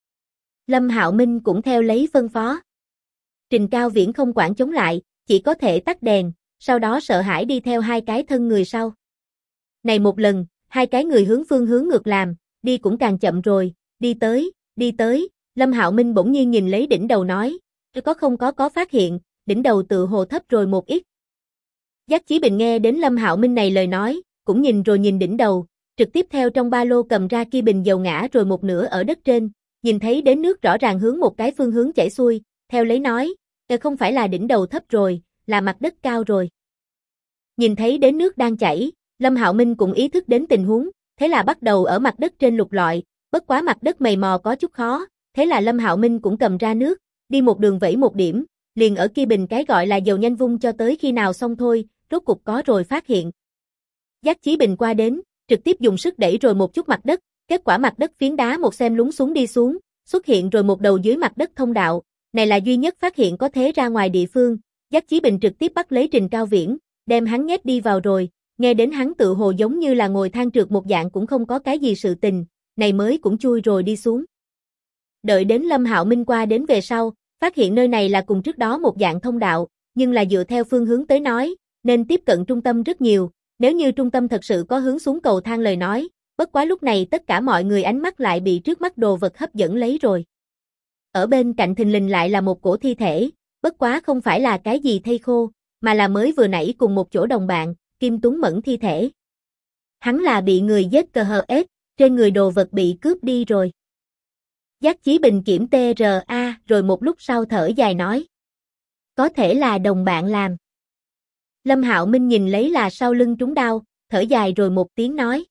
Lâm Hạo Minh cũng theo lấy phân phó. Trình Cao Viễn không quản chống lại, chỉ có thể tắt đèn, sau đó sợ hãi đi theo hai cái thân người sau. Này một lần, hai cái người hướng phương hướng ngược làm, đi cũng càng chậm rồi, đi tới, Lâm Hạo Minh bỗng nhiên nhìn lấy đỉnh đầu nói, có phát hiện, đỉnh đầu tự hồ thấp rồi một ít. Giác Chí Bình nghe đến Lâm Hạo Minh này lời nói, cũng nhìn rồi nhìn đỉnh đầu, trực tiếp theo trong ba lô cầm ra kia bình dầu ngã rồi một nửa ở đất trên, nhìn thấy đến nước rõ ràng hướng một cái phương hướng chảy xuôi, theo lấy nói, không phải là đỉnh đầu thấp rồi, là mặt đất cao rồi. Nhìn thấy đến nước đang chảy, Lâm Hạo Minh cũng ý thức đến tình huống, thế là bắt đầu ở mặt đất trên lục lọi, bất quá mặt đất mày mò có chút khó, thế là Lâm Hạo Minh cũng cầm ra nước, đi một đường vẫy một điểm, liền ở kia bình cái gọi là dầu nhanh vung cho tới khi nào xong thôi, rốt cục có rồi phát hiện. Giác Chí Bình qua đến, trực tiếp dùng sức đẩy rồi một chút mặt đất, kết quả mặt đất phiến đá một xem lún xuống đi xuống, xuất hiện rồi một đầu dưới mặt đất thông đạo, này là duy nhất phát hiện có thế ra ngoài địa phương, Giác Chí Bình trực tiếp bắt lấy Trình Cao Viễn, đem hắn nhét đi vào rồi, nghe đến hắn tự hồ giống như là ngồi thang trượt một dạng cũng không có cái gì sự tình, này mới cũng chui rồi đi xuống. Đợi đến Lâm Hạo Minh qua đến về sau, phát hiện nơi này là cùng trước đó một dạng thông đạo, nhưng là dựa theo phương hướng tới nói, nên tiếp cận trung tâm rất nhiều, nếu như trung tâm thật sự có hướng xuống cầu thang lời nói, bất quá lúc này tất cả mọi người ánh mắt lại bị trước mắt đồ vật hấp dẫn lấy rồi. Ở bên cạnh thình lình lại là một cổ thi thể, bất quá không phải là cái gì thây khô, mà là mới vừa nãy cùng một chỗ đồng bạn, Kim Tuấn Mẫn thi thể. Hắn là bị người giết cờ hờ ết, trên người đồ vật bị cướp đi rồi. Giác Chí Bình kiểm TRA rồi một lúc sau thở dài nói. Có thể là đồng bạn làm. Lâm Hạo Minh nhìn lấy là sau lưng trúng đau, thở dài rồi một tiếng nói.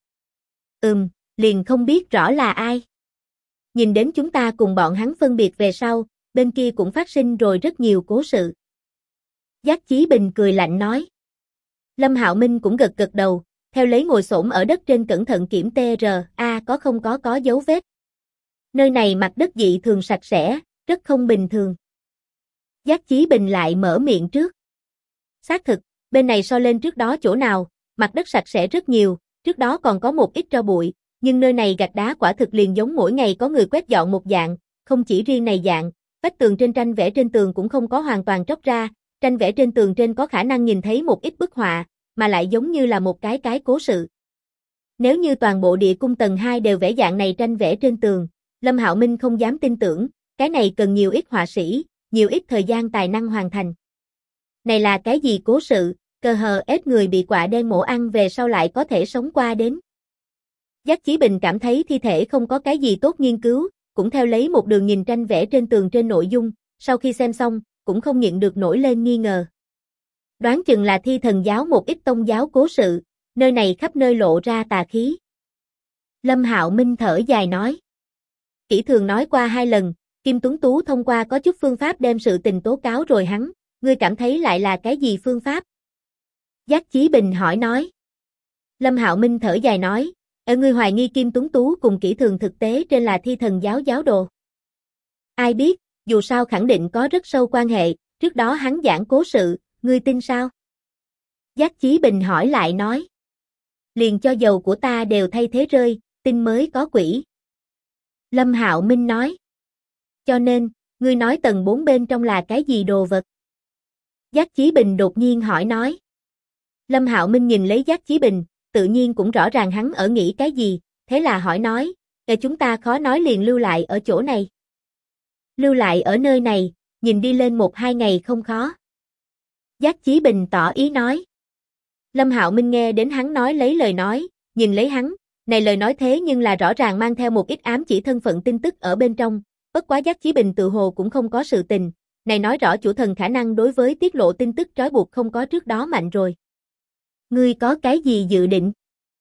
Liền không biết rõ là ai. Nhìn đến chúng ta cùng bọn hắn phân biệt về sau, bên kia cũng phát sinh rồi rất nhiều cố sự. Giác Chí Bình cười lạnh nói. Lâm Hạo Minh cũng gật gật đầu, theo lấy ngồi xổm ở đất trên cẩn thận kiểm TRA có không có dấu vết. Nơi này mặt đất dị thường sạch sẽ, rất không bình thường. Giác Chí Bình lại mở miệng trước. Xác thực, bên này so lên trước đó chỗ nào, mặt đất sạch sẽ rất nhiều, trước đó còn có một ít tro bụi, nhưng nơi này gạch đá quả thực liền giống mỗi ngày có người quét dọn một dạng, không chỉ riêng này dạng, vách tường trên tranh vẽ trên tường cũng không có hoàn toàn tróc ra, tranh vẽ trên tường trên có khả năng nhìn thấy một ít bức họa, mà lại giống như là một cái cố sự. Nếu như toàn bộ địa cung tầng 2 đều vẽ dạng này tranh vẽ trên tường, Lâm Hạo Minh không dám tin tưởng, cái này cần nhiều ít họa sĩ, nhiều ít thời gian tài năng hoàn thành. Này là cái gì cố sự, cờ hờ ết người bị quạ đen mổ ăn về sau lại có thể sống qua đến. Giác Chí Bình cảm thấy thi thể không có cái gì tốt nghiên cứu, cũng theo lấy một đường nhìn tranh vẽ trên tường trên nội dung, sau khi xem xong, cũng không nhịn được nổi lên nghi ngờ. Đoán chừng là thi thần giáo một ít tông giáo cố sự, nơi này khắp nơi lộ ra tà khí. Lâm Hạo Minh thở dài nói. Kỷ Thường nói qua 2 lần, Kim Tuấn Tú thông qua có chút phương pháp đem sự tình tố cáo rồi hắn, ngươi cảm thấy lại là cái gì phương pháp? Giác Chí Bình hỏi nói. Lâm Hạo Minh thở dài nói, ngươi hoài nghi Kim Tuấn Tú cùng Kỷ Thường thực tế trên là thi thần giáo giáo đồ. Ai biết, dù sao khẳng định có rất sâu quan hệ, trước đó hắn giảng cố sự, ngươi tin sao? Giác Chí Bình hỏi lại nói. Liền cho dầu của ta đều thay thế rơi, tin mới có quỷ. Lâm Hạo Minh nói. Cho nên, ngươi nói tầng 4 bên trong là cái gì đồ vật? Giác Chí Bình đột nhiên hỏi nói. Lâm Hạo Minh nhìn lấy Giác Chí Bình, tự nhiên cũng rõ ràng hắn ở nghĩ cái gì, thế là hỏi nói, chúng ta khó nói liền lưu lại ở chỗ này. Lưu lại ở nơi này, nhìn đi lên 1-2 ngày không khó. Giác Chí Bình tỏ ý nói. Lâm Hạo Minh nghe đến hắn nói lấy lời nói, nhìn lấy hắn, này lời nói thế nhưng là rõ ràng mang theo một ít ám chỉ thân phận tin tức ở bên trong, bất quá Giác Chí Bình tự hồ cũng không có sự tình, này nói rõ chủ thần khả năng đối với tiết lộ tin tức trói buộc không có trước đó mạnh rồi. Ngươi có cái gì dự định?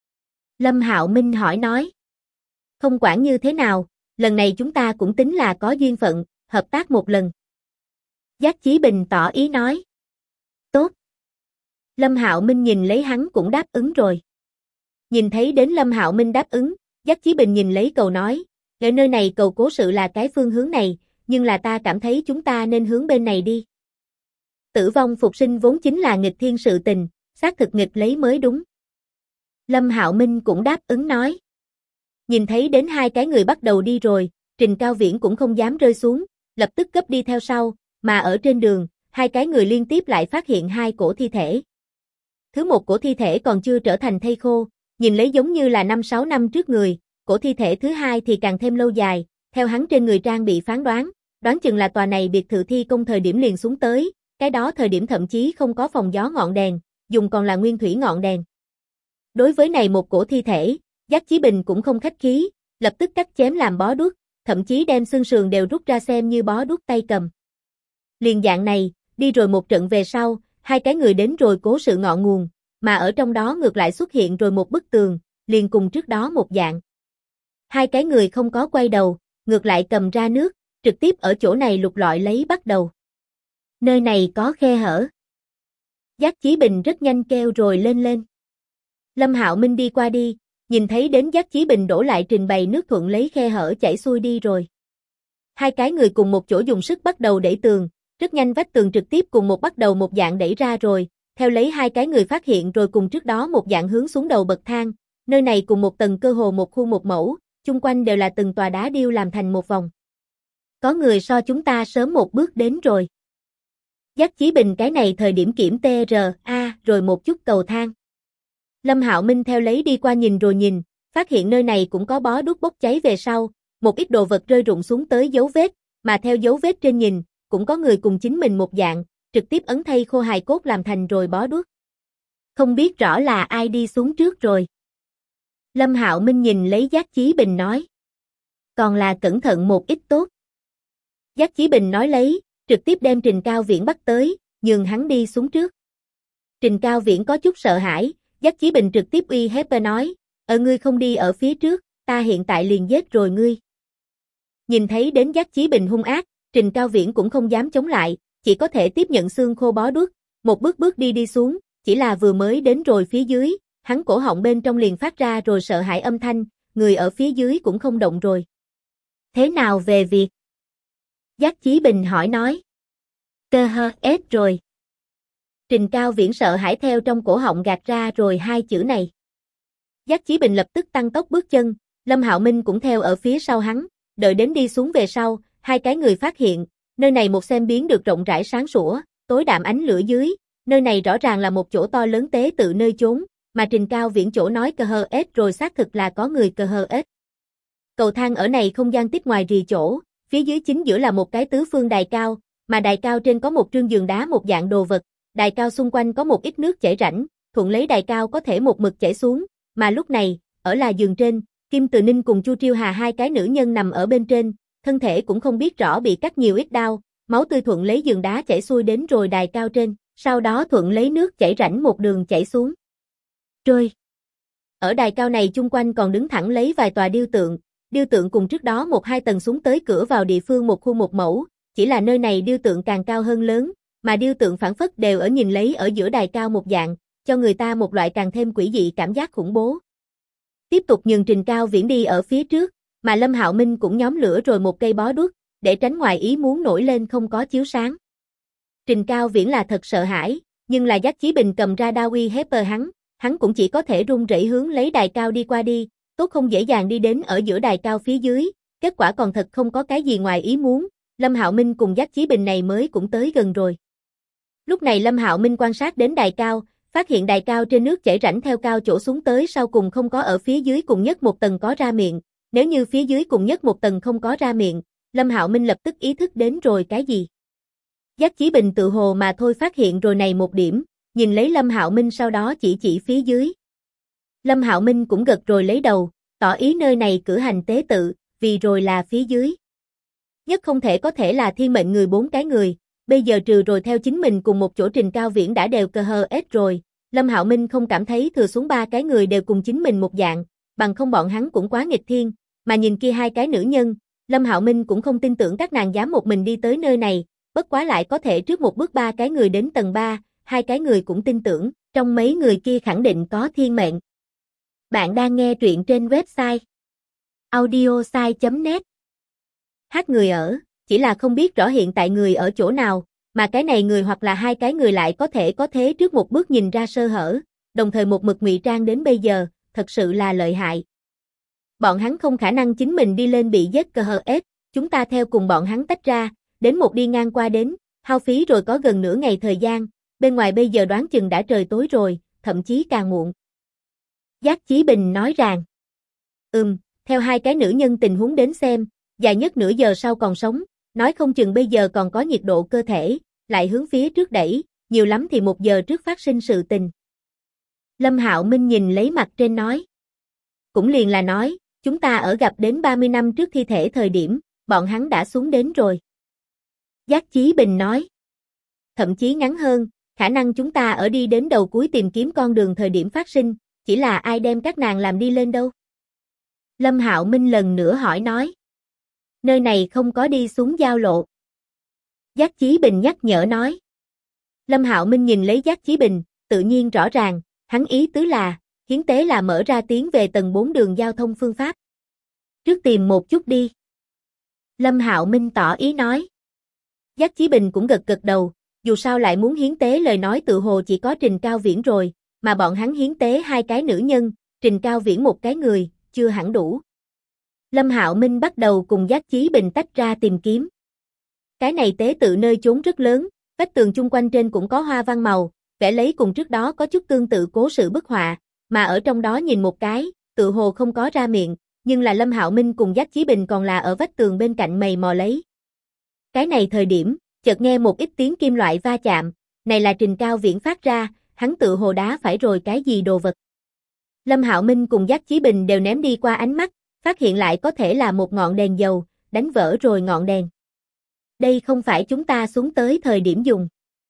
Lâm Hạo Minh hỏi nói. Không quản như thế nào, lần này chúng ta cũng tính là có duyên phận, hợp tác một lần. Giác Chí Bình tỏ ý nói. Tốt. Lâm Hạo Minh nhìn lấy hắn cũng đáp ứng rồi. Nhìn thấy đến Lâm Hạo Minh đáp ứng, Giác Chí Bình nhìn lấy cầu nói, ở nơi này cầu cố sự là cái phương hướng này, nhưng là ta cảm thấy chúng ta nên hướng bên này đi. Tử vong phục sinh vốn chính là nghịch thiên sự tình, xác thực nghịch lấy mới đúng. Lâm Hạo Minh cũng đáp ứng nói. Nhìn thấy đến 2 cái người bắt đầu đi rồi, Trình Cao Viễn cũng không dám rơi xuống, lập tức cấp đi theo sau, mà ở trên đường, 2 cái người liên tiếp lại phát hiện 2 cổ thi thể. Thứ một cổ thi thể còn chưa trở thành thây khô, nhìn lấy giống như là 5-6 năm trước người, cổ thi thể thứ 2 thì càng thêm lâu dài, theo hắn trên người trang bị phán đoán chừng là tòa này biệt thự thi công thời điểm liền xuống tới, cái đó thời điểm thậm chí không có phòng gió ngọn đèn, dùng còn là nguyên thủy ngọn đèn. Đối với này một cổ thi thể, Giác Chí Bình cũng không khách khí, lập tức cắt chém làm bó đuốc, thậm chí đem xương sườn đều rút ra xem như bó đuốc tay cầm. Liền dạng này, đi rồi một trận về sau, hai cái người đến rồi cố sự ngọn nguồn, mà ở trong đó ngược lại xuất hiện rồi một bức tường, liền cùng trước đó một dạng. Hai cái người không có quay đầu, ngược lại cầm ra nước, trực tiếp ở chỗ này lục lọi lấy bắt đầu. Nơi này có khe hở. Giác Chí Bình rất nhanh kêu rồi lên lên. Lâm Hạo Minh đi qua đi, nhìn thấy đến Giác Chí Bình đổ lại trình bày nước thuận lấy khe hở chảy xuôi đi rồi. Hai cái người cùng một chỗ dùng sức bắt đầu đẩy tường, rất nhanh vách tường trực tiếp cùng một bắt đầu một dạng đẩy ra rồi, theo lấy hai cái người phát hiện rồi cùng trước đó một dạng hướng xuống đầu bậc thang, nơi này cùng một tầng cơ hồ một khu một mẫu, chung quanh đều là từng tòa đá điêu làm thành một vòng. Có người so chúng ta sớm một bước đến rồi. Giác Chí Bình cái này thời điểm kiểm TRA rồi một chút cầu thang. Lâm Hạo Minh theo lấy đi qua nhìn rồi nhìn, phát hiện nơi này cũng có bó đuốc bốc cháy về sau, một ít đồ vật rơi rụng xuống tới dấu vết, mà theo dấu vết trên nhìn, cũng có người cùng chính mình một dạng, trực tiếp ấn thay khô hài cốt làm thành rồi bó đuốc. Không biết rõ là ai đi xuống trước rồi. Lâm Hạo Minh nhìn lấy Giác Chí Bình nói. Còn là cẩn thận một ít tốt. Giác Chí Bình nói lấy, trực tiếp đem Trình Cao Viễn bắt tới, nhường hắn đi xuống trước. Trình Cao Viễn có chút sợ hãi, Giác Chí Bình trực tiếp uy hiếp nói, ngươi không đi ở phía trước, ta hiện tại liền giết rồi ngươi. Nhìn thấy đến Giác Chí Bình hung ác, Trình Cao Viễn cũng không dám chống lại, chỉ có thể tiếp nhận xương khô bó đuốc, một bước bước đi xuống, chỉ là vừa mới đến rồi phía dưới, hắn cổ họng bên trong liền phát ra rồi sợ hãi âm thanh, người ở phía dưới cũng không động rồi. Thế nào về việc? Giác Chí Bình hỏi nói. KHS rồi. Trình Cao Viễn sợ hãi theo trong cổ họng gạt ra rồi hai chữ này. Giác Chí Bình lập tức tăng tốc bước chân, Lâm Hạo Minh cũng theo ở phía sau hắn, đợi đến đi xuống về sau, hai cái người phát hiện, nơi này một xem biến được rộng rãi sáng sủa, tối đạm ánh lửa dưới, nơi này rõ ràng là một chỗ to lớn tế tự nơi chốn, mà Trình Cao Viễn chỗ nói KHS rồi xác thực là có người KHS. Cầu thang ở này không gian tích ngoài rì chỗ, phía dưới chính giữa là một cái tứ phương đài cao, mà đài cao trên có một trương giường đá một dạng đồ vật, đài cao xung quanh có một ít nước chảy rãnh, thuận lấy đài cao có thể một mực chảy xuống, mà lúc này, ở là giường trên, Kim Từ Ninh cùng Chu Triêu Hà hai cái nữ nhân nằm ở bên trên, thân thể cũng không biết rõ bị cắt nhiều ít đau, máu tươi thuận lấy giường đá chảy xuôi đến rồi đài cao trên, sau đó thuận lấy nước chảy rãnh một đường chảy xuống. Trôi. Ở đài cao này chung quanh còn đứng thẳng lấy vài tòa điêu tượng cùng trước đó một hai tầng xuống tới cửa vào địa phương một khu một mẫu, chỉ là nơi này điêu tượng càng cao hơn lớn, mà điêu tượng phản phất đều ở nhìn lấy ở giữa đài cao một dạng, cho người ta một loại càng thêm quỷ dị cảm giác khủng bố. Tiếp tục nhường Trình Cao Viễn đi ở phía trước, mà Lâm Hạo Minh cũng nhóm lửa rồi một cây bó đuốc, để tránh ngoài ý muốn nổi lên không có chiếu sáng. Trình Cao Viễn là thật sợ hãi, nhưng là Giác Chí Bình cầm ra đao uy hiếp hắn cũng chỉ có thể run rẩy hướng lấy đài cao đi qua đi, tốt không dễ dàng đi đến ở giữa đài cao phía dưới, kết quả còn thật không có cái gì ngoài ý muốn, Lâm Hạo Minh cùng Giác Chí Bình này mới cũng tới gần rồi. Lúc này Lâm Hạo Minh quan sát đến đài cao, phát hiện đài cao trên nước chảy rãnh theo cao chỗ xuống tới sau cùng không có ở phía dưới cùng nhất một tầng có ra miệng, nếu như phía dưới cùng nhất một tầng không có ra miệng, Lâm Hạo Minh lập tức ý thức đến rồi cái gì. Giác Chí Bình tự hồ mà thôi phát hiện rồi này một điểm, nhìn lấy Lâm Hạo Minh sau đó chỉ phía dưới. Lâm Hạo Minh cũng gật rồi lấy đầu, tỏ ý nơi này cử hành tế tự, vì rồi là phía dưới. Nhất không thể có thể là thiên mệnh người bốn cái người, bây giờ trừ rồi theo chính mình cùng một chỗ Trình Cao Viễn đã đều KHS rồi, Lâm Hạo Minh không cảm thấy thừa xuống ba cái người đều cùng chính mình một dạng, bằng không bọn hắn cũng quá nghịch thiên, mà nhìn kia hai cái nữ nhân, Lâm Hạo Minh cũng không tin tưởng các nàng dám một mình đi tới nơi này, bất quá lại có thể trước một bước ba cái người đến tầng 3, hai cái người cũng tin tưởng, trong mấy người kia khẳng định có thiên mệnh. Bạn đang nghe truyện trên website audiosai.net. Hát người ở, chỉ là không biết rõ hiện tại người ở chỗ nào, mà cái này người hoặc là hai cái người lại có thể có thế trước một bước nhìn ra sơ hở, đồng thời một mực ngụy trang đến bây giờ, thật sự là lợi hại. Bọn hắn không khả năng chính mình đi lên bị giết KHS, chúng ta theo cùng bọn hắn tách ra, đến một đi ngang qua đến, hao phí rồi có gần nửa ngày thời gian, bên ngoài bây giờ đoán chừng đã trời tối rồi, thậm chí càng muộn. Giác Chí Bình nói rằng, theo hai cái nữ nhân tình huống đến xem, dài nhất nửa giờ sau còn sống, nói không chừng bây giờ còn có nhiệt độ cơ thể, lại hướng phía trước đẩy, nhiều lắm thì 1 giờ trước phát sinh sự tình. Lâm Hạo Minh nhìn lấy mặt trên nói. Cũng liền là nói, chúng ta ở gặp đến 30 năm trước thi thể thời điểm, bọn hắn đã xuống đến rồi. Giác Chí Bình nói. Thậm chí ngắn hơn, khả năng chúng ta ở đi đến đầu cuối tìm kiếm con đường thời điểm phát sinh, chỉ là ai đem các nàng làm đi lên đâu. Lâm Hạo Minh lần nữa hỏi nói. Nơi này không có đi xuống giao lộ. Giác Chí Bình nhắc nhở nói. Lâm Hạo Minh nhìn lấy Giác Chí Bình, tự nhiên rõ ràng, hắn ý tứ là, hiến tế là mở ra tiến về tầng 4 đường giao thông phương pháp. Trước tìm một chút đi. Lâm Hạo Minh tỏ ý nói. Giác Chí Bình cũng gật gật đầu, dù sao lại muốn hiến tế lời nói tự hồ chỉ có Trình Cao Viễn rồi, mà bọn hắn hiến tế 2 cái nữ nhân, Trình Cao Viễn 1 cái người, chưa hẳn đủ. Lâm Hạo Minh bắt đầu cùng Giác Chí Bình tách ra tìm kiếm. Cái này tế tự nơi chốn rất lớn, vách tường chung quanh trên cũng có hoa văn màu, vẽ lấy cùng trước đó có chút tương tự cố sự bức họa, mà ở trong đó nhìn một cái, tự hồ không có ra miệng, nhưng là Lâm Hạo Minh cùng Giác Chí Bình còn là ở vách tường bên cạnh mày mò lấy. Cái này thời điểm, chợt nghe một ít tiếng kim loại va chạm, này là Trình Cao Viễn phát ra, hắn tự hồ đá phải rồi cái gì đồ vật. Lâm Hạo Minh cùng Giác Chí Bình đều ném đi qua ánh mắt, phát hiện lại có thể là một ngọn đèn dầu, đánh vỡ rồi ngọn đèn. Đây không phải chúng ta xuống tới thời điểm dùng.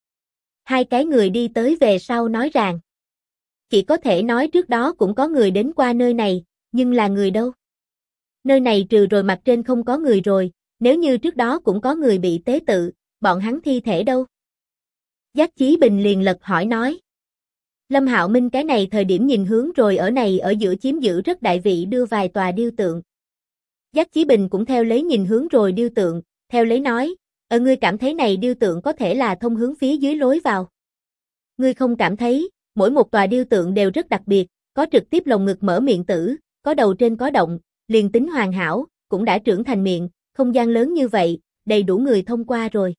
2 cái người đi tới về sau nói rằng. Chỉ có thể nói trước đó cũng có người đến qua nơi này, nhưng là người đâu? Nơi này trừ rồi mặt trên không có người rồi, nếu như trước đó cũng có người bị tế tự, bọn hắn thi thể đâu? Giác Chí Bình liền lật hỏi nói. Lâm Hạo Minh cái này thời điểm nhìn hướng rồi ở này ở giữa chiếm giữ rất đại vị đưa vài tòa điêu tượng. Giác Chí Bình cũng theo lấy nhìn hướng rồi điêu tượng, theo lấy nói, ngươi cảm thấy này điêu tượng có thể là thông hướng phía dưới lối vào. Ngươi không cảm thấy, mỗi một tòa điêu tượng đều rất đặc biệt, có trực tiếp lồng ngực mở miệng tử, có đầu trên có động, liền tính hoàn hảo, cũng đã trưởng thành miệng, không gian lớn như vậy, đầy đủ người thông qua rồi.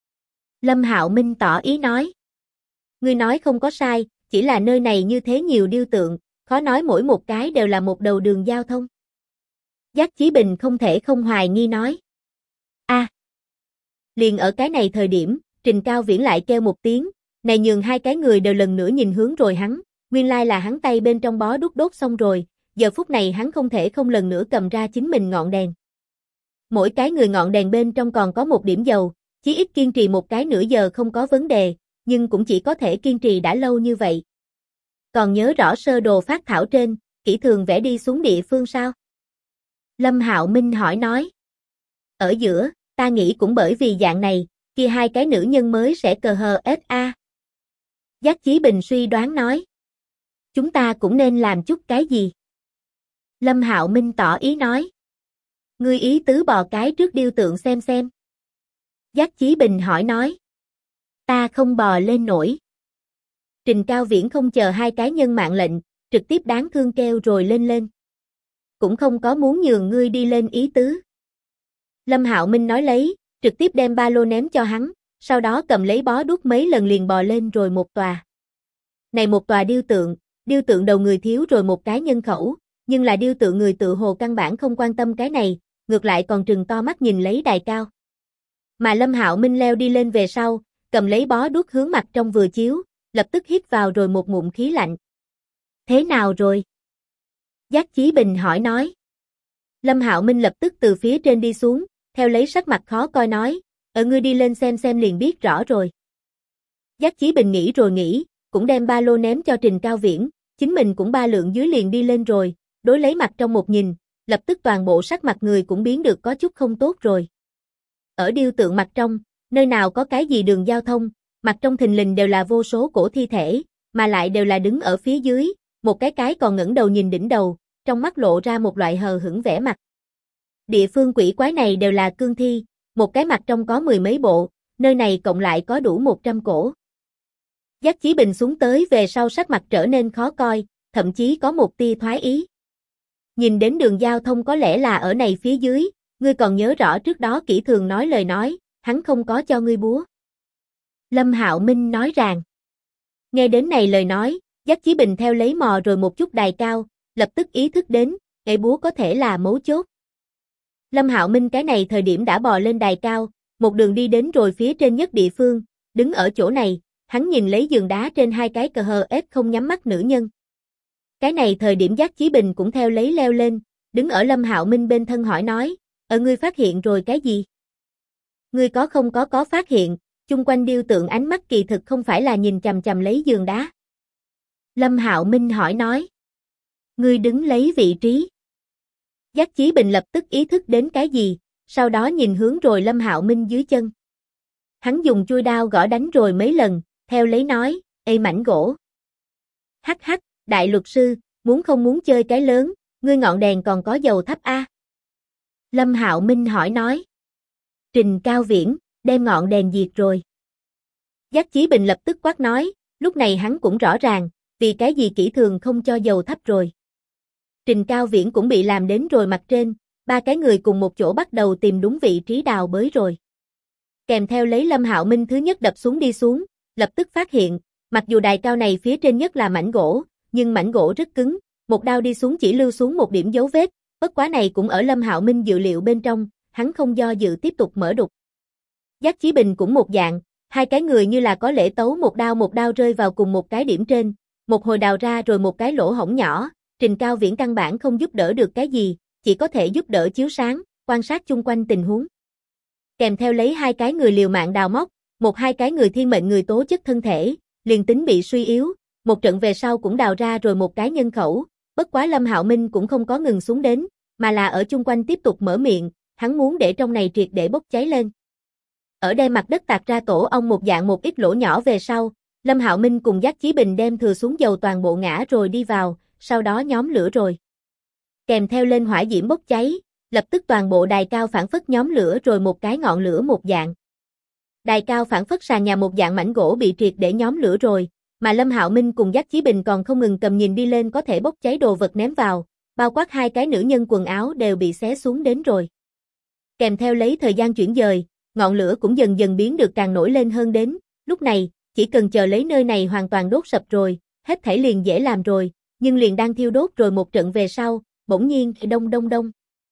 Lâm Hạo Minh tỏ ý nói. Ngươi nói không có sai, chỉ là nơi này như thế nhiều điêu tượng, khó nói mỗi một cái đều là một đầu đường giao thông. Giác Chí Bình không thể không hoài nghi nói. Liền ở cái này thời điểm, Trình Cao Viễn lại kêu một tiếng, này nhường 2 cái người đều lần nữa nhìn hướng rồi hắn, nguyên lai là hắn tay bên trong bó đuốc đốt xong rồi, giờ phút này hắn không thể không lần nữa cầm ra chính mình ngọn đèn. Mỗi cái người ngọn đèn bên trong còn có một điểm dầu, chí ít kiên trì một cái nửa giờ không có vấn đề, nhưng cũng chỉ có thể kiên trì đã lâu như vậy. Còn nhớ rõ sơ đồ phát thảo trên, kỹ thường vẽ đi xuống địa phương sao? Lâm Hạo Minh hỏi nói. Ở giữa, ta nghĩ cũng bởi vì dạng này, kia 2 cái nữ nhân mới sẽ cờ hờ SA. Giác Chí Bình suy đoán nói. Chúng ta cũng nên làm chút cái gì? Lâm Hạo Minh tỏ ý nói. Ngươi ý tứ bò cái trước điêu tượng xem. Giác Chí Bình hỏi nói. Ta không bò lên nổi. Trình Cao Viễn không chờ 2 cái nhân mạng lệnh, trực tiếp đáng thương kêu rồi lên. Cũng không có muốn nhường ngươi đi lên ý tứ. Lâm Hạo Minh nói lấy, trực tiếp đem ba lô ném cho hắn, sau đó cầm lấy bó đuốc mấy lần liền bò lên rồi một tòa. Này một tòa điêu tượng đầu người thiếu rồi một cái nhân khẩu, nhưng là điêu tượng người tự hồ căn bản không quan tâm cái này, ngược lại còn trừng to mắt nhìn lấy đài cao. Mà Lâm Hạo Minh leo đi lên về sau, cầm lấy bó đuốc hướng mặt trong vừa chiếu, lập tức hít vào rồi một ngụm khí lạnh. Thế nào rồi? Giác Chí Bình hỏi nói. Lâm Hạo Minh lập tức từ phía trên đi xuống, theo lấy sắc mặt khó coi nói, ngươi đi lên xem liền biết rõ rồi. Giác Chí Bình nghĩ rồi nghĩ, cũng đem ba lô ném cho Trình Cao Viễn, chính mình cũng ba lượng dưới liền đi lên rồi, đối lấy mặt trong một nhìn, lập tức toàn bộ sắc mặt người cũng biến được có chút không tốt rồi. Ở điêu tượng mặt trong, nơi nào có cái gì đường giao thông, mặt trong thình lình đều là vô số cổ thi thể, mà lại đều là đứng ở phía dưới, một cái còn ngẩng đầu nhìn đỉnh đầu, trong mắt lộ ra một loại hờ hững vẻ mặt. Địa phương quỷ quái này đều là cương thi, một cái mặt trong có 10 mấy bộ, nơi này cộng lại có đủ 100 cổ. Giác Chí Bình xuống tới về sau sắc mặt trở nên khó coi, thậm chí có một tia thoái ý. Nhìn đến đường giao thông có lẽ là ở này phía dưới, ngươi còn nhớ rõ trước đó kỹ thường nói lời nói, hắn không có cho ngươi búa. Lâm Hạo Minh nói rằng. Nghe đến này lời nói, Giác Chí Bình theo lấy mò rồi một chút đài cao, lập tức ý thức đến, cái búa có thể là mấu chốt. Lâm Hạo Minh cái này thời điểm đã bò lên đài cao, một đường đi đến rồi phía trên nhất địa phương, đứng ở chỗ này, hắn nhìn lấy giường đá trên hai cái cờ hờ ép không nhắm mắt nữ nhân. Cái này thời điểm Giác Chí Bình cũng theo lấy leo lên, đứng ở Lâm Hạo Minh bên thân hỏi nói, ngươi phát hiện rồi cái gì? Ngươi có không có phát hiện, chung quanh điêu tượng ánh mắt kỳ thực không phải là nhìn chằm chằm lấy giường đá. Lâm Hạo Minh hỏi nói, ngươi đứng lấy vị trí. Giác Chí Bình lập tức ý thức đến cái gì, sau đó nhìn hướng rồi Lâm Hạo Minh dưới chân. Hắn dùng chuôi đao gõ đánh rồi mấy lần, theo lấy nói, ê mảnh gỗ. Hắc hắc, đại luật sư, muốn không muốn chơi cái lớn, ngươi ngọn đèn còn có dầu thắp a? Lâm Hạo Minh hỏi nói. Trình Cao Viễn, đem ngọn đèn diệt rồi. Giác Chí Bình lập tức quát nói, lúc này hắn cũng rõ ràng, vì cái gì kỹ thường không cho dầu thắp rồi. Trình Cao Viễn cũng bị làm đến rồi mặt trên, ba cái người cùng một chỗ bắt đầu tìm đúng vị trí đào bới rồi. Kèm theo lấy Lâm Hạo Minh thứ nhất đập xuống đi xuống, lập tức phát hiện, mặc dù đài cao này phía trên nhất là mảnh gỗ, nhưng mảnh gỗ rất cứng, một đao đi xuống chỉ lưu xuống một điểm dấu vết, bất quá này cũng ở Lâm Hạo Minh dự liệu bên trong, hắn không do dự tiếp tục mở đục. Giác Chí Bình cũng một dạng, hai cái người như là có lễ tấu một đao rơi vào cùng một cái điểm trên, một hồi đào ra rồi một cái lỗ hổng nhỏ, Trình Cao Viễn căn bản không giúp đỡ được cái gì, chỉ có thể giúp đỡ chiếu sáng, quan sát chung quanh tình huống. Kèm theo lấy hai cái người liều mạng đào móc, một hai cái người thiên mệnh người tố chất thân thể, liền tính bị suy yếu, một trận về sau cũng đào ra rồi một cái nhân khẩu, bất quá Lâm Hạo Minh cũng không có ngừng xuống đến, mà là ở chung quanh tiếp tục mở miệng, hắn muốn để trong này triệt để bốc cháy lên. Ở đây mặt đất tạc ra tổ ong một dạng một ít lỗ nhỏ về sau, Lâm Hạo Minh cùng Giác Chí Bình đem thừa xuống dầu toàn bộ ngã rồi đi vào, sau đó nhóm lửa rồi. Kèm theo lên hỏa diễm bốc cháy, lập tức toàn bộ đài cao phản phất nhóm lửa rồi một cái ngọn lửa một dạng. Đài cao phản phất sàn nhà một dạng mảnh gỗ bị triệt để nhóm lửa rồi, mà Lâm Hạo Minh cùng Giác Chí Bình còn không ngừng cầm nhìn đi lên có thể bốc cháy đồ vật ném vào, bao quát hai cái nữ nhân quần áo đều bị xé xuống đến rồi. Kèm theo lấy thời gian chuyển dời, ngọn lửa cũng dần dần biến được càng nổi lên hơn đến, lúc này, chỉ cần chờ lấy nơi này hoàn toàn đốt sập rồi, hết thảy liền dễ làm rồi, nhưng liền đang thiêu đốt rồi một trận về sau, bỗng nhiên đông đông đông.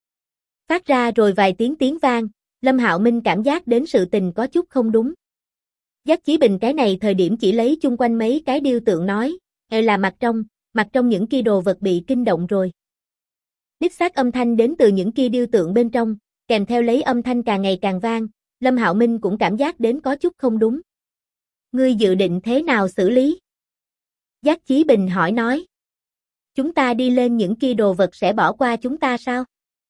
Phát ra rồi vài tiếng vang, Lâm Hạo Minh cảm giác đến sự tình có chút không đúng. Giác Chí Bình cái này thời điểm chỉ lấy chung quanh mấy cái điêu tượng nói, là mặt trong những kia đồ vật bị kinh động rồi. Đích xác âm thanh đến từ những kia điêu tượng bên trong, kèm theo lấy âm thanh càng ngày càng vang, Lâm Hạo Minh cũng cảm giác đến có chút không đúng. Ngươi dự định thế nào xử lý? Giác Chí Bình hỏi nói. Chúng ta đi lên những kia đồ vật sẽ bỏ qua chúng ta sao?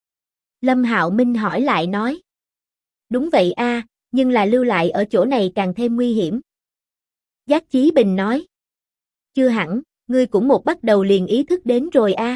Lâm Hạo Minh hỏi lại nói. Đúng vậy a, nhưng là lưu lại ở chỗ này càng thêm nguy hiểm. Giác Chí Bình nói. Chưa hẳn, ngươi cũng một bắt đầu liền ý thức đến rồi a.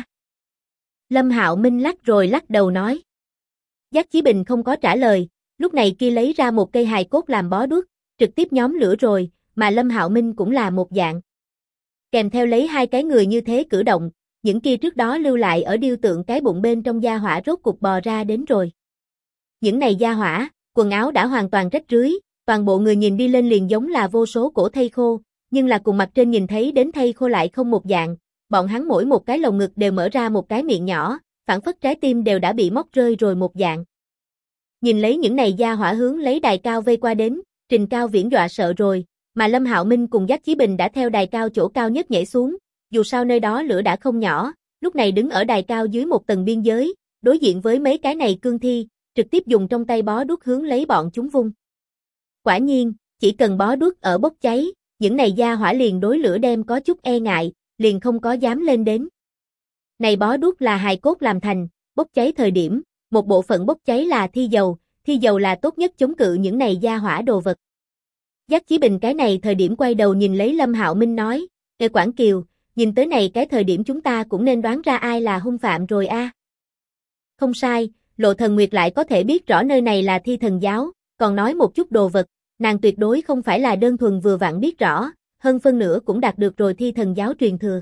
Lâm Hạo Minh lắc đầu nói. Giác Chí Bình không có trả lời, lúc này kia lấy ra một cây hài cốt làm bó đuốc, trực tiếp nhóm lửa rồi, mà Lâm Hạo Minh cũng là một dạng. Kèm theo lấy hai cái người như thế cử động, những kia trước đó lưu lại ở điêu tượng cái bụng bên trong gia hỏa rốt cục bò ra đến rồi. Những này gia hỏa, quần áo đã hoàn toàn rách rưới, toàn bộ người nhìn đi lên liền giống là vô số cổ thây khô, nhưng là cùng mặt trên nhìn thấy đến thây khô lại không một dạng, bọn hắn mỗi một cái lồng ngực đều mở ra một cái miệng nhỏ, phản phất trái tim đều đã bị móc rơi rồi một dạng. Nhìn lấy những này gia hỏa hướng lấy đài cao vây qua đến, Trình Cao Viễn dọa sợ rồi, mà Lâm Hạo Minh cùng Giác Chí Bình đã theo đài cao chỗ cao nhất nhảy xuống, dù sao nơi đó lửa đã không nhỏ, lúc này đứng ở đài cao dưới một tầng biên giới, đối diện với mấy cái này cương thi, trực tiếp dùng trong tay bó đuốc hướng lấy bọn chúng vung. Quả nhiên, chỉ cần bó đuốc ở bốc cháy, những này gia hỏa liền đối lửa đem có chút e ngại, liền không có dám lên đến. Này bó đuốc là hài cốt làm thành, bốc cháy thời điểm, một bộ phận bốc cháy là thi dầu là tốt nhất chống cự những này gia hỏa đồ vật. Giác Chí Bình cái này thời điểm quay đầu nhìn lấy Lâm Hạo Minh nói, Quảng Kiều, nhìn tới này cái thời điểm chúng ta cũng nên đoán ra ai là hung phạm rồi a. Không sai, Lộ Thần Nguyệt lại có thể biết rõ nơi này là Thi Thần giáo, còn nói một chút đồ vật, nàng tuyệt đối không phải là đơn thuần vừa vặn biết rõ, hơn phân nửa cũng đạt được rồi Thi Thần giáo truyền thừa.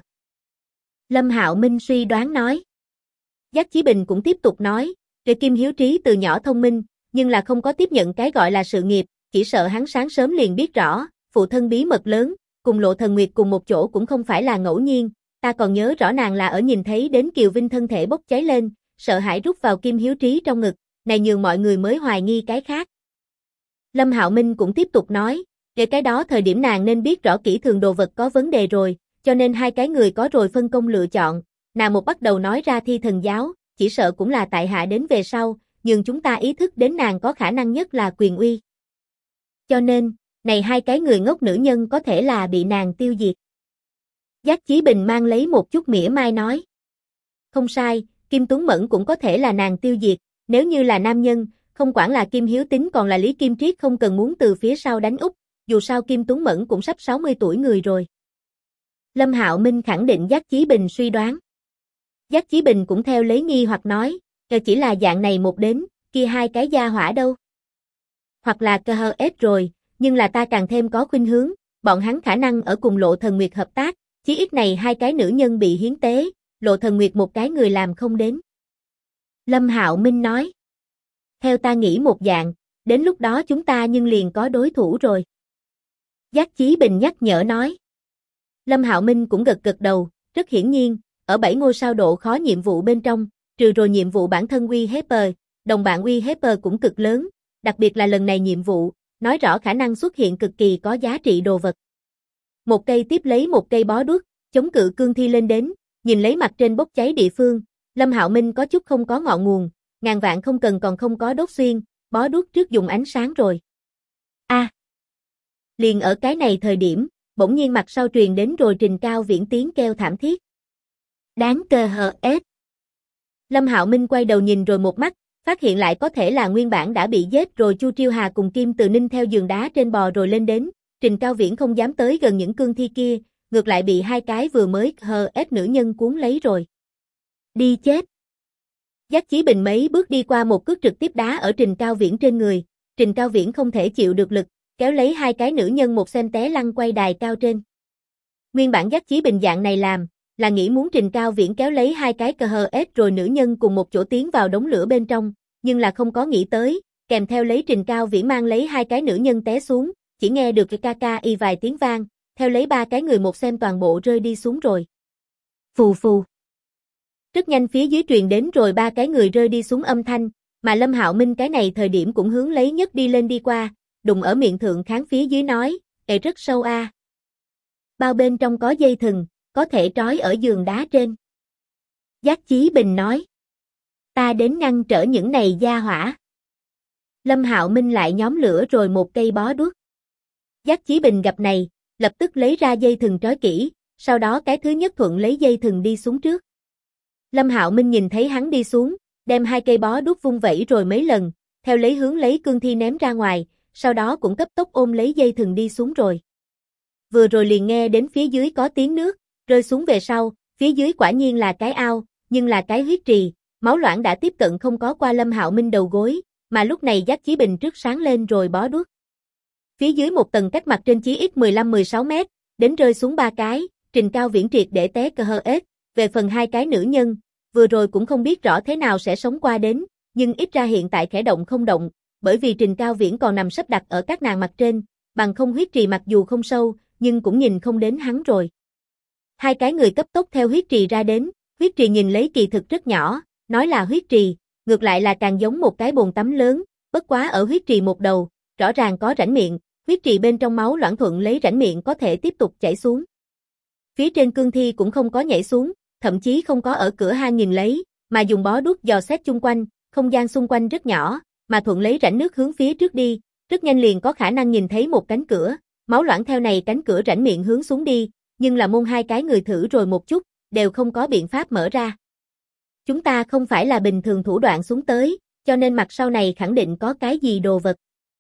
Lâm Hạo Minh suy đoán nói. Giác Chí Bình cũng tiếp tục nói, Kim Hiếu Trí từ nhỏ thông minh, nhưng là không có tiếp nhận cái gọi là sự nghiệp, chỉ sợ hắn sáng sớm liền biết rõ, phụ thân bí mật lớn, cùng Lộ Thần Nguyệt cùng một chỗ cũng không phải là ngẫu nhiên, ta còn nhớ rõ nàng là ở nhìn thấy đến Kiều Vinh thân thể bốc cháy lên, sợ hãi rút vào Kim Hiếu Trí trong ngực, này nhường mọi người mới hoài nghi cái khác. Lâm Hạo Minh cũng tiếp tục nói, Để cái đó thời điểm nàng nên biết rõ kỹ thường đồ vật có vấn đề rồi, cho nên hai cái người có rồi phân công lựa chọn, nàng một bắt đầu nói ra thi thần giáo, chỉ sợ cũng là tại hạ đến về sau, nhưng chúng ta ý thức đến nàng có khả năng nhất là quyền uy. Cho nên, này hai cái người ngốc nữ nhân có thể là bị nàng tiêu diệt. Giác Chí Bình mang lấy một chút mỉa mai nói. Không sai, Kim Tuấn Mẫn cũng có thể là nàng tiêu diệt, nếu như là nam nhân, không quản là Kim Hiếu Tính còn là Lý Kim Triết không cần muốn từ phía sau đánh úp, dù sao Kim Tuấn Mẫn cũng sắp 60 tuổi người rồi. Lâm Hạo Minh khẳng định Giác Chí Bình suy đoán. Giác Chí Bình cũng theo lấy nghi hoặc nói, chỉ là dạng này một đến, kia hai cái gia hỏa đâu? Hoặc là KHS rồi, nhưng là ta càng thêm có khuynh hướng, bọn hắn khả năng ở cùng Lộ Thần Nguyệt hợp tác, chí ít này hai cái nữ nhân bị hiến tế, Lộ Thần Nguyệt một cái người làm không đến. Lâm Hạo Minh nói, theo ta nghĩ một dạng, đến lúc đó chúng ta nhưng liền có đối thủ rồi. Giác Chí Bình nhắc nhở nói. Lâm Hạo Minh cũng gật gật đầu, rất hiển nhiên, ở 7 ngôi sao độ khó nhiệm vụ bên trong, trừ rồi nhiệm vụ bản thân uy hiếp, đồng bạn uy hiếp cũng cực lớn, đặc biệt là lần này nhiệm vụ, nói rõ khả năng xuất hiện cực kỳ có giá trị đồ vật. Một cây tiếp lấy một cây bó đuốc, chống cự cương thi lên đến, nhìn lấy mặt trên bốc cháy địa phương, Lâm Hạo Minh có chút không có ngọn nguồn, ngàn vạn không cần còn không có đốt xuyên, bó đuốc trước dùng ánh sáng rồi. Liền ở cái này thời điểm, bỗng nhiên mặt sau truyền đến rồi Trình Cao Viễn tiếng kêu thảm thiết. Đáng KHS. Lâm Hạo Minh quay đầu nhìn rồi một mắt, phát hiện lại có thể là nguyên bản đã bị giết rồi Chu Triêu Hà cùng Kim Từ Ninh theo giường đá trên bò rồi lên đến, Trình Cao Viễn không dám tới gần những cương thi kia, ngược lại bị hai cái vừa mới KHS nữ nhân cuốn lấy rồi. Đi chết. Giác Chí Bình mấy bước đi qua một cước trực tiếp đá ở Trình Cao Viễn trên người, Trình Cao Viễn không thể chịu được lực, kéo lấy hai cái nữ nhân một xem té lăn quay đài cao trên. Nguyên bản Giác Chí Bình dạng này làm, là nghĩ muốn Trình Cao Viễn kéo lấy hai cái KHS rồi nữ nhân cùng một chỗ tiến vào đống lửa bên trong, nhưng là không có nghĩ tới, kèm theo lấy Trình Cao Viễn mang lấy hai cái nữ nhân té xuống, chỉ nghe được ca ca y vài tiếng vang, theo lấy ba cái người một xem toàn bộ rơi đi xuống rồi. Phù phù. Rất nhanh phía dưới truyền đến rồi ba cái người rơi đi xuống âm thanh, mà Lâm Hạo Minh cái này thời điểm cũng hướng lấy nhất đi lên đi qua, đụng ở miệng thượng kháng phía dưới nói, rất sâu a. Bao bên trong có dây thừng, có thể trói ở giường đá trên. Giác Chí Bình nói, ta đến ngăn trở những này gia hỏa. Lâm Hạo Minh lại nhóm lửa rồi một cây bó đuốc. Giác Chí Bình gặp này, lập tức lấy ra dây thừng trói kỹ, sau đó cái thứ nhất thuận lấy dây thừng đi xuống trước. Lâm Hạo Minh nhìn thấy hắn đi xuống, đem hai cây bó đuốc vung vẩy rồi mấy lần, theo lấy hướng lấy cương thi ném ra ngoài, sau đó cũng cấp tốc ôm lấy dây thừng đi xuống rồi. Vừa rồi liền nghe đến phía dưới có tiếng nước, rơi xuống về sau, phía dưới quả nhiên là cái ao, nhưng là cái huyết trì, máu loãng đã tiếp cận không có qua Lâm Hạo Minh đầu gối, mà lúc này Giác Chí Bình trước sáng lên rồi bó đuốc. Phía dưới một tầng cách mặt trên chí ít 15-16 mét, đến rơi xuống ba cái, Trình Cao Viễn triệt để té KHS, về phần hai cái nữ nhân, vừa rồi cũng không biết rõ thế nào sẽ sống qua đến, nhưng ít ra hiện tại khẽ động không động, bởi vì Trình Cao Viễn còn nằm sấp đặt ở các nàng mặt trên, bằng không huyết trì mặc dù không sâu, nhưng cũng nhìn không đến hắn rồi. Hai cái người cấp tốc theo huyết trì ra đến, huyết trì nhìn lấy kỳ thực rất nhỏ, nói là huyết trì, ngược lại là càng giống một cái bồn tắm lớn, bất quá ở huyết trì một đầu, rõ ràng có rãnh miệng, huyết trì bên trong máu loãng thuận lấy rãnh miệng có thể tiếp tục chảy xuống. Phía trên cương thi cũng không có nhảy xuống, thậm chí không có ở cửa hang nhìn lấy, mà dùng bó đuốc dò xét chung quanh, không gian xung quanh rất nhỏ, mà thuận lấy rãnh nước hướng phía trước đi, rất nhanh liền có khả năng nhìn thấy một cánh cửa, máu loãng theo này cánh cửa rãnh miệng hướng xuống đi, nhưng là môn hai cái người thử rồi một chút, đều không có biện pháp mở ra. Chúng ta không phải là bình thường thủ đoạn xuống tới, cho nên mặt sau này khẳng định có cái gì đồ vật.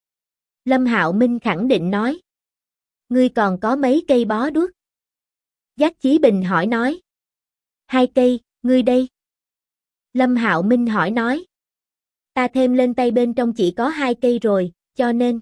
Lâm Hạo Minh khẳng định nói. Ngươi còn có mấy cây bó đuốc? Giác Chí Bình hỏi nói. 2 cây, ngươi đây? Lâm Hạo Minh hỏi nói. Ta thêm lên tay bên trong chỉ có 2 cây rồi, cho nên.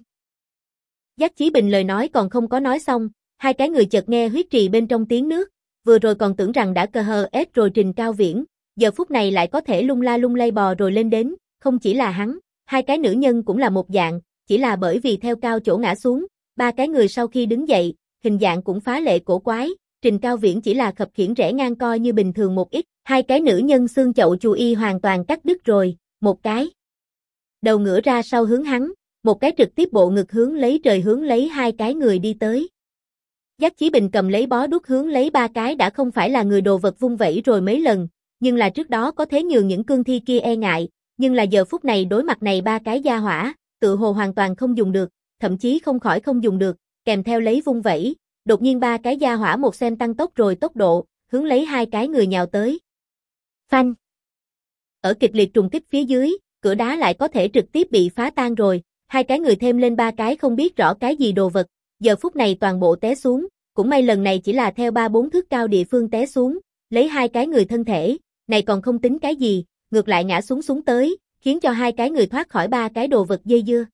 Giác Chí Bình lời nói còn không có nói xong, hai cái người chợt nghe huyết trì bên trong tiếng nước, vừa rồi còn tưởng rằng đã KHS rồi Trình Cao Viễn, giờ phút này lại có thể lung la lung lay bò rồi lên đến, không chỉ là hắn, hai cái nữ nhân cũng là một dạng, chỉ là bởi vì theo cao chỗ ngã xuống, ba cái người sau khi đứng dậy, hình dạng cũng phá lệ cổ quái, Trình Cao Viễn chỉ là khập khiễng rẽ ngang coi như bình thường một ít, hai cái nữ nhân xương chậu chù y hoàn toàn cắt đứt rồi, một cái đầu ngửa ra sau hướng hắn, một cái trực tiếp bộ ngực hướng lấy trời hướng lấy hai cái người đi tới. Giác Chí Bình cầm lấy bó đuốc hướng lấy ba cái đã không phải là người đồ vật vung vẩy rồi mấy lần, nhưng là trước đó có thế nhường những cương thi kia e ngại, nhưng là giờ phút này đối mặt này ba cái gia hỏa, tự hồ hoàn toàn không dùng được, thậm chí không khỏi không dùng được, kèm theo lấy vung vẩy, đột nhiên ba cái gia hỏa một xem tăng tốc rồi tốc độ, hướng lấy hai cái người nhào tới. Phanh! Ở kịch liệt trùng kích phía dưới, cửa đá lại có thể trực tiếp bị phá tan rồi, hai cái người thêm lên ba cái không biết rõ cái gì đồ vật, giờ phút này toàn bộ té xuống, cũng may lần này chỉ là theo 3-4 thước cao địa phương té xuống, lấy hai cái người thân thể, này còn không tính cái gì, ngược lại ngã xuống tới, khiến cho hai cái người thoát khỏi ba cái đồ vật dây dưa.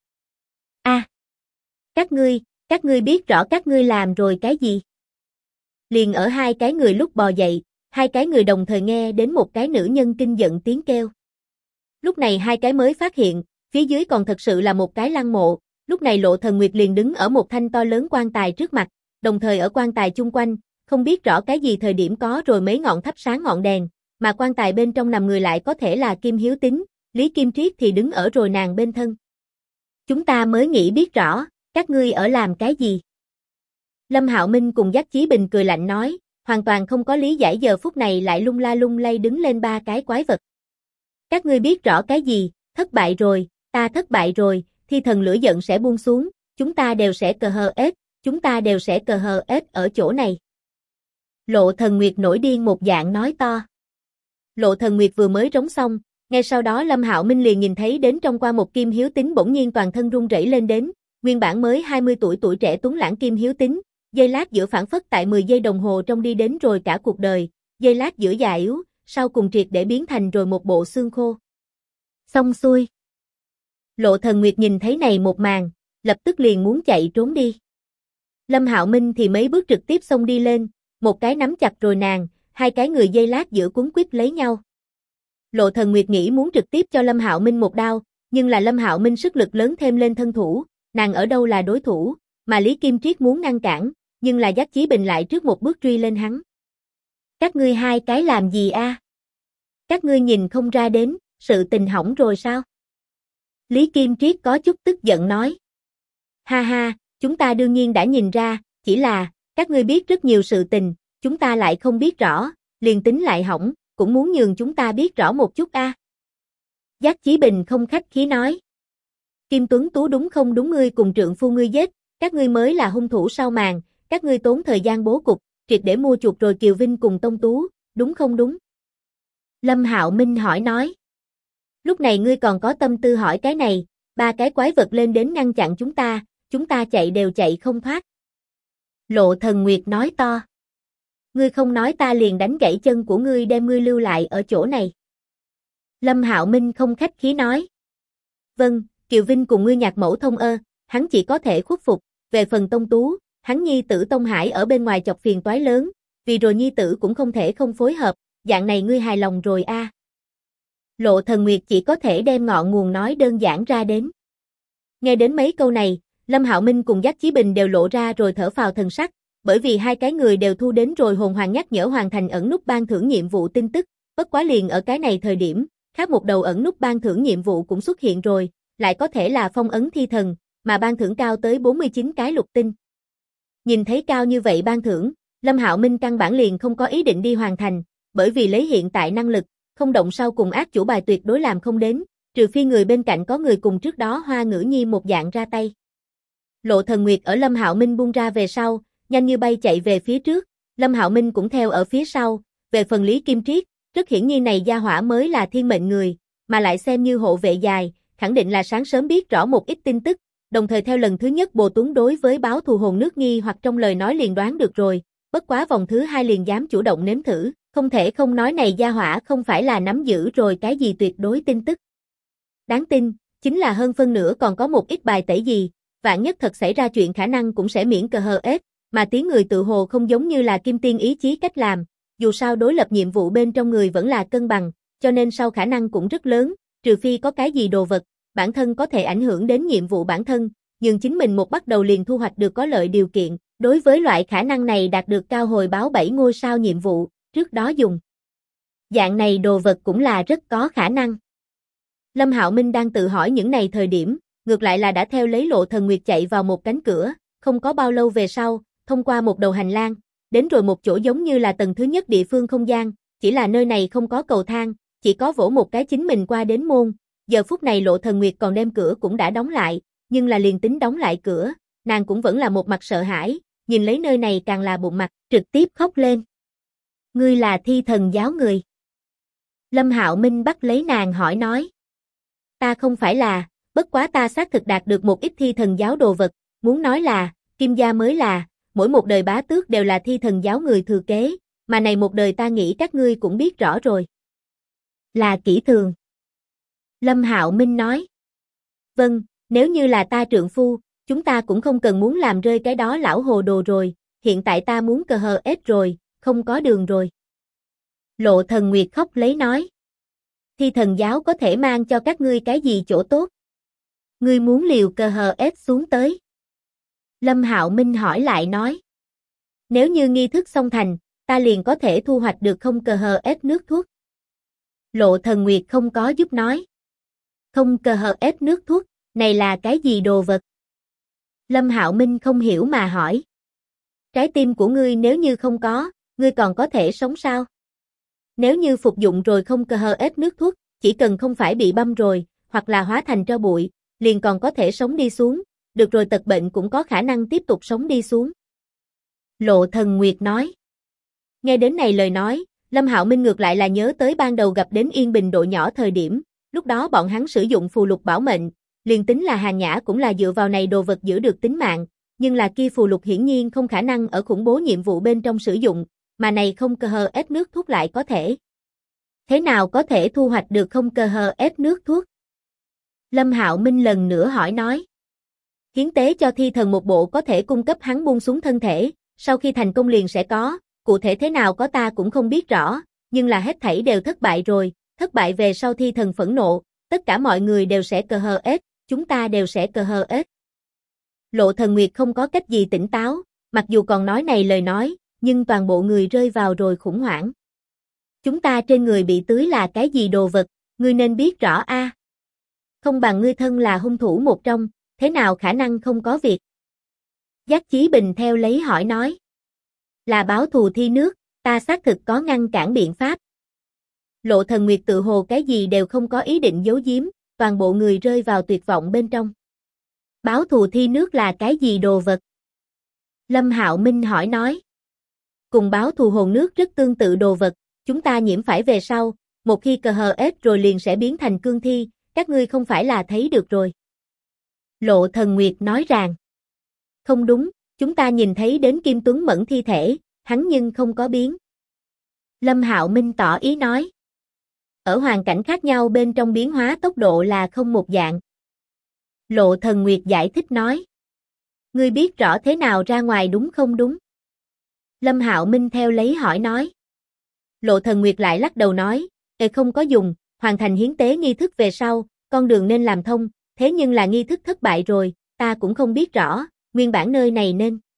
Các ngươi biết rõ các ngươi làm rồi cái gì? Liền ở hai cái người lúc bò dậy, hai cái người đồng thời nghe đến một cái nữ nhân kinh giận tiếng kêu. Lúc này hai cái mới phát hiện, phía dưới còn thật sự là một cái lăng mộ, lúc này Lộ Thần Nguyệt liền đứng ở một thanh to lớn quan tài trước mặt, đồng thời ở quan tài chung quanh, không biết rõ cái gì thời điểm có rồi mấy ngọn thắp sáng ngọn đèn, mà quan tài bên trong nằm người lại có thể là Kim Hiếu Tính, Lý Kim Triết thì đứng ở rồi nàng bên thân. Chúng ta mới nghĩ biết rõ, các ngươi ở làm cái gì? Lâm Hạo Minh cùng Giác Chí Bình cười lạnh nói, hoàn toàn không có lý giải giờ phút này lại lung la lung lay đứng lên ba cái quái vật. Các ngươi biết rõ cái gì? Thất bại rồi, ta thất bại rồi, thi thần lửa giận sẽ buông xuống, chúng ta đều sẽ cờ hờ ết ở chỗ này. Lộ Thần Nguyệt nổi điên một dạng nói to. Lộ Thần Nguyệt vừa mới rống xong, ngay sau đó Lâm Hạo Minh liền nhìn thấy đến trong qua một Kim Hiếu Tính bỗng nhiên toàn thân run rẩy lên đến, nguyên bản mới 20 tuổi trẻ tuấn lãng Kim Hiếu Tính, giây lát giữa phản phất tại 10 giây đồng hồ trong đi đến rồi cả cuộc đời, giây lát giữa già yếu, sau cùng triệt để biến thành rồi một bộ xương khô. Xong xuôi. Lộ Thần Nguyệt nhìn thấy này một màn, lập tức liền muốn chạy trốn đi. Lâm Hạo Minh thì mấy bước trực tiếp xông đi lên, một cái nắm chặt rồi nàng, hai cái người giây lát giữa cuốn quýt lấy nhau. Lộ Thần Nguyệt nghĩ muốn trực tiếp cho Lâm Hạo Minh một đao, nhưng là Lâm Hạo Minh sức lực lớn thêm lên thân thủ, nàng ở đâu là đối thủ, mà Lý Kim Triết muốn ngăn cản, nhưng là Giác Chí Bình lại trước một bước truy lên hắn. Các ngươi hai cái làm gì a? Các ngươi nhìn không ra đến, sự tình hỏng rồi sao? Lý Kim Triết có chút tức giận nói. Ha ha, chúng ta đương nhiên đã nhìn ra, chỉ là, các ngươi biết rất nhiều sự tình, chúng ta lại không biết rõ, liền tính lại hỏng, cũng muốn nhường chúng ta biết rõ một chút a. Giác Chí Bình không khách khí nói. Kim Tuấn Tú đúng không đúng ngươi cùng trượng phu ngươi giết, các ngươi mới là hung thủ sau màn, các ngươi tốn thời gian bố cục, triệt để mua chuộc rồi Kiều Vinh cùng Tông Tú, đúng không đúng? Lâm Hạo Minh hỏi nói. Lúc này ngươi còn có tâm tư hỏi cái này, ba cái quái vật lên đến ngăn chặn chúng ta chạy đều chạy không thoát. Lộ Thần Nguyệt nói to. Ngươi không nói ta liền đánh gãy chân của ngươi đem ngươi lưu lại ở chỗ này. Lâm Hạo Minh không khách khí nói. Vâng, Kiều Vinh cùng ngươi nhạc mẫu thông hắn chỉ có thể khuất phục, về phần Tông Tú, hắn nhi tử Tông Hải ở bên ngoài chọc phiền toái lớn, vì rồi nhi tử cũng không thể không phối hợp, dạng này ngươi hài lòng rồi a. Lộ Thần Nguyệt chỉ có thể đem ngọn nguồn nói đơn giản ra đến. Nghe đến mấy câu này, Lâm Hạo Minh cùng Giác Chí Bình đều lộ ra rồi thở phào thần sắc, bởi vì hai cái người đều thu đến rồi hồn hoàng nhắc nhở hoàn thành ẩn nút ban thưởng nhiệm vụ tin tức, bất quá liền ở cái này thời điểm, khác một đầu ẩn nút ban thưởng nhiệm vụ cũng xuất hiện rồi, lại có thể là phong ấn thi thần, mà ban thưởng cao tới 49 cái lục tinh. Nhìn thấy cao như vậy ban thưởng, Lâm Hạo Minh căn bản liền không có ý định đi hoàn thành, bởi vì lấy hiện tại năng lực, không động sau cùng ác chủ bài tuyệt đối làm không đến, trừ phi người bên cạnh có người cùng trước đó Hoa Ngữ Nhi một dạng ra tay. Lộ Thần Nguyệt ở Lâm Hạo Minh buông ra về sau, nhanh như bay chạy về phía trước, Lâm Hạo Minh cũng theo ở phía sau, về phần Lý Kim Triết, rất hiển nhiên này gia hỏa mới là thiên mệnh người, mà lại xem như hộ vệ dài, khẳng định là sáng sớm biết rõ một ít tin tức, đồng thời theo lần thứ nhất Bồ Tuấn đối với báo thù hồn nước nghi hoặc trong lời nói liền đoán được rồi, bất quá vòng thứ hai liền dám chủ động nếm thử, không thể không nói này gia hỏa không phải là nắm giữ rồi cái gì tuyệt đối tin tức. Đáng tin, chính là hơn phân nửa còn có một ít bài tẩy gì, vạn nhất thật xảy ra chuyện khả năng cũng sẽ miễn cờ hờ ết, mà tiếng người tự hồ không giống như là kim tiên ý chí cách làm, dù sao đối lập nhiệm vụ bên trong người vẫn là cân bằng, cho nên sau khả năng cũng rất lớn, trừ phi có cái gì đồ vật, bản thân có thể ảnh hưởng đến nhiệm vụ bản thân, nhưng chính mình một bắt đầu liền thu hoạch được có lợi điều kiện, đối với loại khả năng này đạt được cao hồi báo 7 ngôi sao nhiệm vụ, trước đó dùng. Dạng này đồ vật cũng là rất có khả năng. Lâm Hạo Minh đang tự hỏi những này thời điểm, ngược lại là đã theo lấy Lộ Thần Nguyệt chạy vào một cánh cửa, không có bao lâu về sau, thông qua một đầu hành lang, đến rồi một chỗ giống như là tầng thứ nhất địa phương không gian, chỉ là nơi này không có cầu thang, chỉ có vỗ một cái chính mình qua đến môn. Giờ phút này Lộ Thần Nguyệt còn đem cửa cũng đã đóng lại, nhưng là liền tính đóng lại cửa, nàng cũng vẫn là một mặt sợ hãi, nhìn lấy nơi này càng là bụng mặt, trực tiếp khóc lên. Ngươi là Thi Thần giáo người. Lâm Hạo Minh bắt lấy nàng hỏi nói. Ta không phải là, bất quá ta xác thực đạt được một ít Thi Thần giáo đồ vật, muốn nói là, Kim gia mới là, mỗi một đời bá tước đều là Thi Thần giáo người thừa kế, mà này một đời ta nghĩ các ngươi cũng biết rõ rồi. Là kỹ thường. Lâm Hạo Minh nói. Vâng, nếu như là ta trượng phu, chúng ta cũng không cần muốn làm rơi cái đó lão hồ đồ rồi, hiện tại ta muốn cờ hờ ết rồi, không có đường rồi. Lộ Thần Nguyệt khóc lấy nói. Thi Thần giáo có thể mang cho các ngươi cái gì chỗ tốt? Ngươi muốn liều cờ hờ ết xuống tới. Lâm Hạo Minh hỏi lại nói. Nếu như nghi thức xong thành, ta liền có thể thu hoạch được không cờ hờ ết nước thuốc. Lộ Thần Nguyệt không có giúp nói. Không cờ hờ ết nước thuốc, này là cái gì đồ vật? Lâm Hạo Minh không hiểu mà hỏi. Trái tim của ngươi nếu như không có, ngươi còn có thể sống sao? Nếu như phục dụng rồi không cờ hờ ết nước thuốc, chỉ cần không phải bị băm rồi, hoặc là hóa thành tro bụi, liền còn có thể sống đi xuống, được rồi tật bệnh cũng có khả năng tiếp tục sống đi xuống. Lộ Thần Nguyệt nói. Nghe đến này lời nói, Lâm Hạo Minh ngược lại là nhớ tới ban đầu gặp đến Yên Bình đội nhỏ thời điểm, lúc đó bọn hắn sử dụng phù lục bảo mệnh, liền tính là Hàng Nhã cũng là dựa vào này đồ vật giữ được tính mạng, nhưng là kia phù lục hiển nhiên không khả năng ở khủng bố nhiệm vụ bên trong sử dụng, mà này không cờ hờ ép nước thuốc lại có thể. Thế nào có thể thu hoạch được không cờ hờ ép nước thuốc? Lâm Hạo Minh lần nữa hỏi nói. Hiến tế cho thi thần một bộ có thể cung cấp hắn buông xuống thân thể, sau khi thành công liền sẽ có, cụ thể thế nào có ta cũng không biết rõ, nhưng là hết thảy đều thất bại rồi, thất bại về sau thi thần phẫn nộ, tất cả mọi người đều sẽ cờ hờ ết, chúng ta đều sẽ cờ hờ ết. Lộ Thần Nguyệt không có cách gì tỉnh táo, mặc dù còn nói này lời nói, nhưng toàn bộ người rơi vào rồi khủng hoảng. Chúng ta trên người bị tưới là cái gì đồ vật, ngươi nên biết rõ a. Không bằng ngươi thân là hung thủ một trong, thế nào khả năng không có việc? Giác Chí Bình theo lấy hỏi nói. Là báo thù thi nước, ta xác thực có ngăn cản biện pháp. Lộ Thần Nguyệt tự hồ cái gì đều không có ý định giấu giếm, toàn bộ người rơi vào tuyệt vọng bên trong. Báo thù thi nước là cái gì đồ vật? Lâm Hạo Minh hỏi nói. Cùng báo thù hồn nước rất tương tự đồ vật, chúng ta nhiễm phải về sau, một khi cờ hờ ết rồi liền sẽ biến thành cương thi, các ngươi không phải là thấy được rồi. Lộ Thần Nguyệt nói rằng. Không đúng, chúng ta nhìn thấy đến Kim Tuấn Mẫn thi thể, hắn nhưng không có biến. Lâm Hạo Minh tỏ ý nói. Ở hoàn cảnh khác nhau bên trong biến hóa tốc độ là không một dạng. Lộ Thần Nguyệt giải thích nói. Ngươi biết rõ thế nào ra ngoài đúng không đúng? Lâm Hạo Minh theo lấy hỏi nói. Lộ Thần Nguyệt lại lắc đầu nói, không có dùng, hoàn thành hiến tế nghi thức về sau, con đường nên làm thông, thế nhưng là nghi thức thất bại rồi, ta cũng không biết rõ, nguyên bản nơi này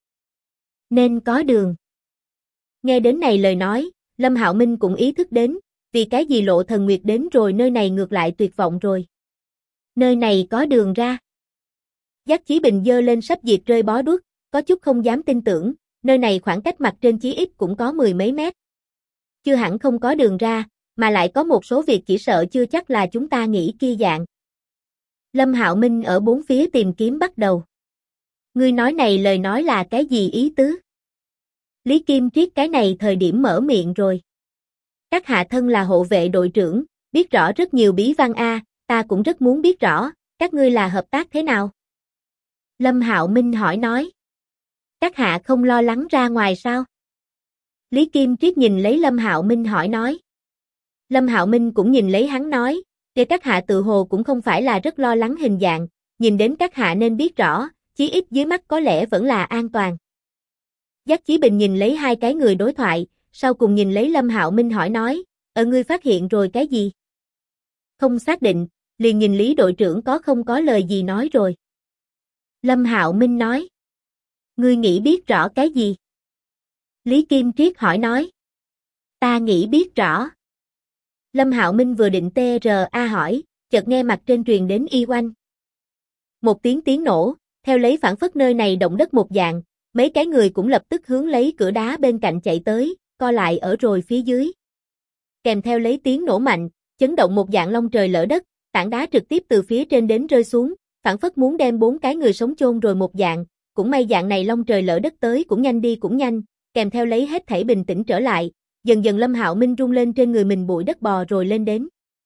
nên có đường. Nghe đến này lời nói, Lâm Hạo Minh cũng ý thức đến, vì cái gì Lộ Thần Nguyệt đến rồi nơi này ngược lại tuyệt vọng rồi. Nơi này có đường ra. Giác Chí Bình giơ lên sắp diệt rơi bó đuốc, có chút không dám tin tưởng, nơi này khoảng cách mặt trên chí ít cũng có mười mấy mét. Chưa hẳn không có đường ra, mà lại có một số việc chỉ sợ chưa chắc là chúng ta nghĩ kia dạng. Lâm Hạo Minh ở bốn phía tìm kiếm bắt đầu. Ngươi nói này lời nói là cái gì ý tứ? Lý Kim Triết cái này thời điểm mở miệng rồi. Các hạ thân là hộ vệ đội trưởng, biết rõ rất nhiều bí văn a, ta cũng rất muốn biết rõ, các ngươi là hợp tác thế nào? Lâm Hạo Minh hỏi nói. Các hạ không lo lắng ra ngoài sao? Lý Kim Triết nhìn lấy Lâm Hạo Minh hỏi nói. Lâm Hạo Minh cũng nhìn lấy hắn nói, để các hạ tự hồ cũng không phải là rất lo lắng hình dạng, nhìn đến các hạ nên biết rõ, chí ít dưới mắt có lẽ vẫn là an toàn. Giác Chí Bình nhìn lấy hai cái người đối thoại, sau cùng nhìn lấy Lâm Hạo Minh hỏi nói, ngươi phát hiện rồi cái gì? Không xác định, liền nhìn Lý đội trưởng có không có lời gì nói rồi. Lâm Hạo Minh nói, ngươi nghĩ biết rõ cái gì? Lý Kim Triết hỏi nói, ta nghĩ biết rõ. Lâm Hạo Minh vừa định TRA hỏi, chợt nghe mặt trên truyền đến y oanh. Một tiếng nổ, theo lấy phảng phất nơi này động đất một dạng, mấy cái người cũng lập tức hướng lấy cửa đá bên cạnh chạy tới, co lại ở rồi phía dưới. Kèm theo lấy tiếng nổ mạnh, chấn động một dạng long trời lở đất, tảng đá trực tiếp từ phía trên đến rơi xuống, phảng phất muốn đem 4 cái người sống chôn rồi một dạng, cũng may dạng này long trời lở đất tới cũng nhanh đi cũng nhanh, kèm theo lấy hết thảy bình tĩnh trở lại, dần dần Lâm Hạo Minh rung lên trên người mình bụi đất bò rồi lên đến.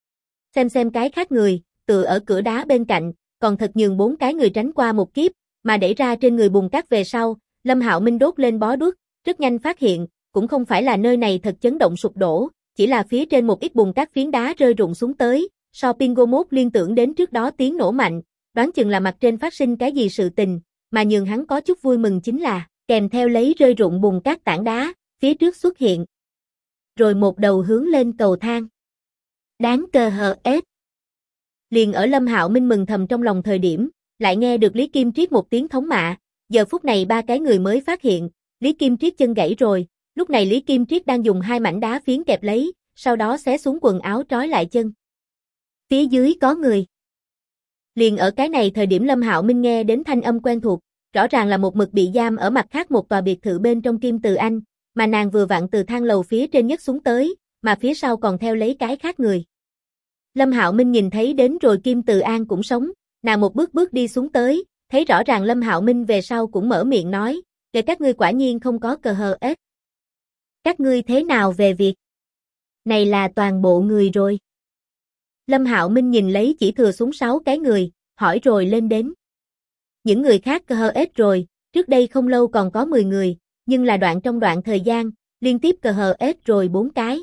Xem cái khác người, tựa ở cửa đá bên cạnh, còn thật nhường 4 cái người tránh qua một kiếp, mà đẩy ra trên người bùn cát về sau, Lâm Hạo Minh đốt lên bó đuốc, rất nhanh phát hiện, cũng không phải là nơi này thật chấn động sụp đổ, chỉ là phía trên một ít bùn cát phiến đá rơi rụng xuống tới, so Pingo Mốt liên tưởng đến trước đó tiếng nổ mạnh, đoán chừng là mặt trên phát sinh cái gì sự tình, mà nhường hắn có chút vui mừng chính là, kèm theo lấy rơi rụng bùn cát tảng đá, phía trước xuất hiện. Rồi một đầu hướng lên cầu thang. Đáng cờ hờ ết. Liền ở Lâm Hạo Minh mừng thầm trong lòng thời điểm, lại nghe được Lý Kim Triết một tiếng thống mạ, giờ phút này 3 cái người mới phát hiện, Lý Kim Triết chân gãy rồi, lúc này Lý Kim Triết đang dùng 2 mảnh đá phiến kẹp lấy, sau đó xé xuống quần áo trói lại chân. Phía dưới có người. Liền ở cái này thời điểm Lâm Hạo Minh nghe đến thanh âm quen thuộc, rõ ràng là một mực bị giam ở mặt khác một tòa biệt thự bên trong Kim Từ Anh, mà nàng vừa vặn từ thang lầu phía trên nhất xuống tới, mà phía sau còn theo lấy cái khác người. Lâm Hạo Minh nhìn thấy đến rồi Kim Từ An cũng sống, nàng một bước đi xuống tới, thấy rõ ràng Lâm Hạo Minh về sau cũng mở miệng nói, "Kể các ngươi quả nhiên không có cờ hờ ết. Các ngươi thế nào về việc này là toàn bộ người rồi?" Lâm Hạo Minh nhìn lấy chỉ thừa xuống 6 cái người, hỏi rồi lên đến. Những người khác cờ hờ ết rồi, trước đây không lâu còn có 10 người, nhưng là trong đoạn thời gian, liên tiếp cờ hờ ết rồi 4 cái.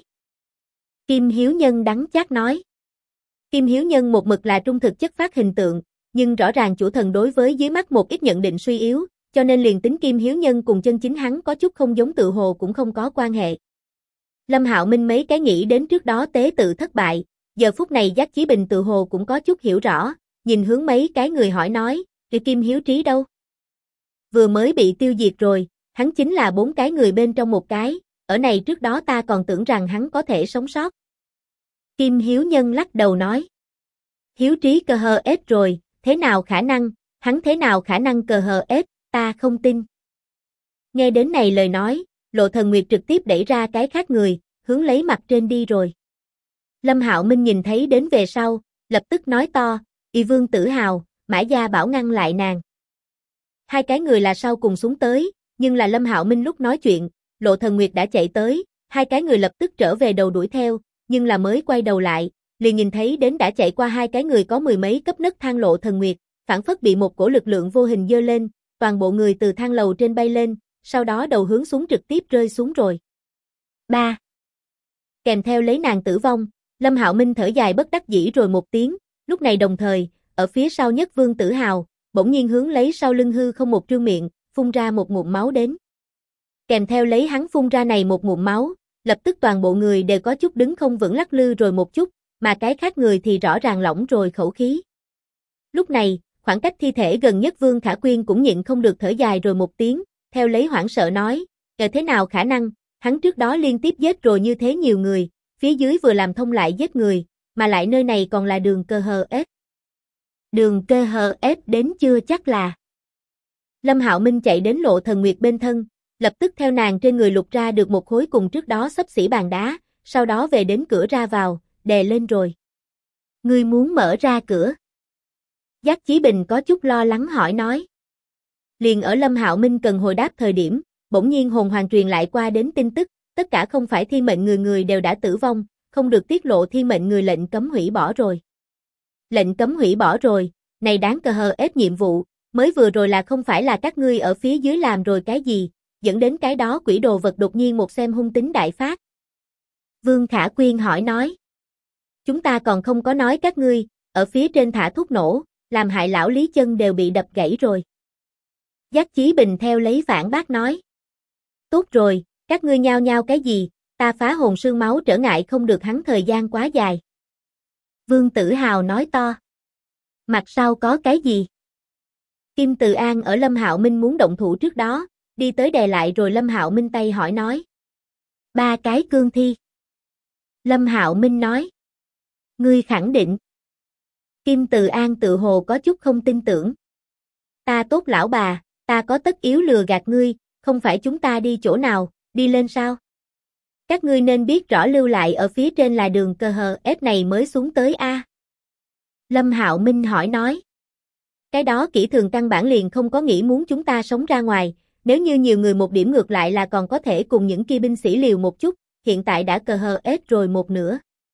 Kim Hiếu Nhân đắng chát nói. Kim Hiếu Nhân một mực là trung thực chất phát hình tượng, nhưng rõ ràng chủ thần đối với dưới mắt một ít nhận định suy yếu, cho nên liền tính Kim Hiếu Nhân cùng chân chính hắn có chút không giống tự hồ cũng không có quan hệ. Lâm Hạo Minh mấy cái nghĩ đến trước đó tế tự thất bại, giờ phút này Giác Chí Bình tự hồ cũng có chút hiểu rõ, nhìn hướng mấy cái người hỏi nói, Kim Hiếu Trí đâu? Vừa mới bị tiêu diệt rồi, hắn chính là 4 cái người bên trong một cái, ở này trước đó ta còn tưởng rằng hắn có thể sống sót. Kim Hiếu Nhân lắc đầu nói. Hiếu Trí cờ hờ ết rồi, thế nào khả năng, hắn thế nào khả năng cờ hờ ết, ta không tin. Nghe đến này lời nói, Lộ Thần Nguyệt trực tiếp đẩy ra cái khác người, hướng lấy mặt trên đi rồi. Lâm Hạo Minh nhìn thấy đến về sau, lập tức nói to, Y Vương Tử Hào, Mã Gia Bảo ngăn lại nàng. 2 cái người là sau cùng xuống tới, nhưng là Lâm Hạo Minh lúc nói chuyện, Lộ Thần Nguyệt đã chạy tới, 2 cái người lập tức trở về đầu đuổi theo, nhưng là mới quay đầu lại, liền nhìn thấy đến đã chạy qua 2 cái người có 10 mấy cấp nấc thang Lộ Thần Nguyệt, phảng phất bị một cổ lực lượng vô hình giơ lên, toàn bộ người từ thang lầu trên bay lên, sau đó đầu hướng xuống trực tiếp rơi xuống rồi. 3. Kèm theo lấy nàng tử vong, Lâm Hạo Minh thở dài bất đắc dĩ rồi một tiếng, lúc này đồng thời, ở phía sau nhất Vương Tử Hào, bỗng nhiên hướng lấy sau lưng hư không một trương miệng, phun ra một ngụm máu đến. Kèm theo lấy hắn phun ra này một ngụm máu, lập tức toàn bộ người đều có chút đứng không vững lắc lư rồi một chút, mà cái khác người thì rõ ràng lỏng rồi khẩu khí. Lúc này, khoảng cách thi thể gần nhất Vương Khả Quyên cũng nhịn không được thở dài rồi một tiếng, theo lấy hoảng sợ nói, thế nào khả năng, hắn trước đó liên tiếp giết rồi như thế nhiều người, phía dưới vừa làm thông lại giết người, mà lại nơi này còn là đường cơ hờ ết. Đường cơ hờ ết đến chưa chắc là. Lâm Hạo Minh chạy đến Lộ Thần Nguyệt bên thân, lập tức theo nàng trên người lục ra được một khối cùng trước đó xấp xỉ bàn đá, sau đó về đến cửa ra vào, đè lên rồi. Ngươi muốn mở ra cửa? Giác Chí Bình có chút lo lắng hỏi nói. Liền ở Lâm Hạo Minh cần hồi đáp thời điểm, bỗng nhiên hồn hoàng truyền lại qua đến tin tức, tất cả không phải thiên mệnh người đều đã tử vong, không được tiết lộ thiên mệnh người lệnh cấm hủy bỏ rồi. Lệnh cấm hủy bỏ rồi, này đáng cờ hờ ép nhiệm vụ, mới vừa rồi là không phải là các ngươi ở phía dưới làm rồi cái gì, dẫn đến cái đó quỷ đồ vật đột nhiên một xem hung tính đại phát. Vương Khả Quyên hỏi nói. Chúng ta còn không có nói các ngươi, ở phía trên thả thuốc nổ, làm hại lão Lý chân đều bị đập gãy rồi. Giác Chí Bình theo lấy phản bác nói. Tốt rồi, các ngươi nhao nhao cái gì, ta phá hồn sương máu trở ngại không được hắn thời gian quá dài. Vương Tử Hào nói to. Mặt sau có cái gì? Kim Từ An ở Lâm Hạo Minh muốn động thủ trước đó, đi tới đè lại rồi Lâm Hạo Minh tay hỏi nói. 3 cái cương thi. Lâm Hạo Minh nói. Ngươi khẳng định. Kim Từ An tự hồ có chút không tin tưởng. Ta tốt lão bà, ta có tất yếu lừa gạt ngươi, không phải chúng ta đi chỗ nào, đi lên sao? Các ngươi nên biết rõ lưu lại ở phía trên là đường cờ hờ ép này mới xuống tới a. Lâm Hạo Minh hỏi nói. Cái đó kỹ thường căn bản liền không có nghĩ muốn chúng ta sống ra ngoài, nếu như nhiều người một điểm ngược lại là còn có thể cùng những kia binh sĩ liều một chút, hiện tại đã cờ hờ ép rồi một nửa.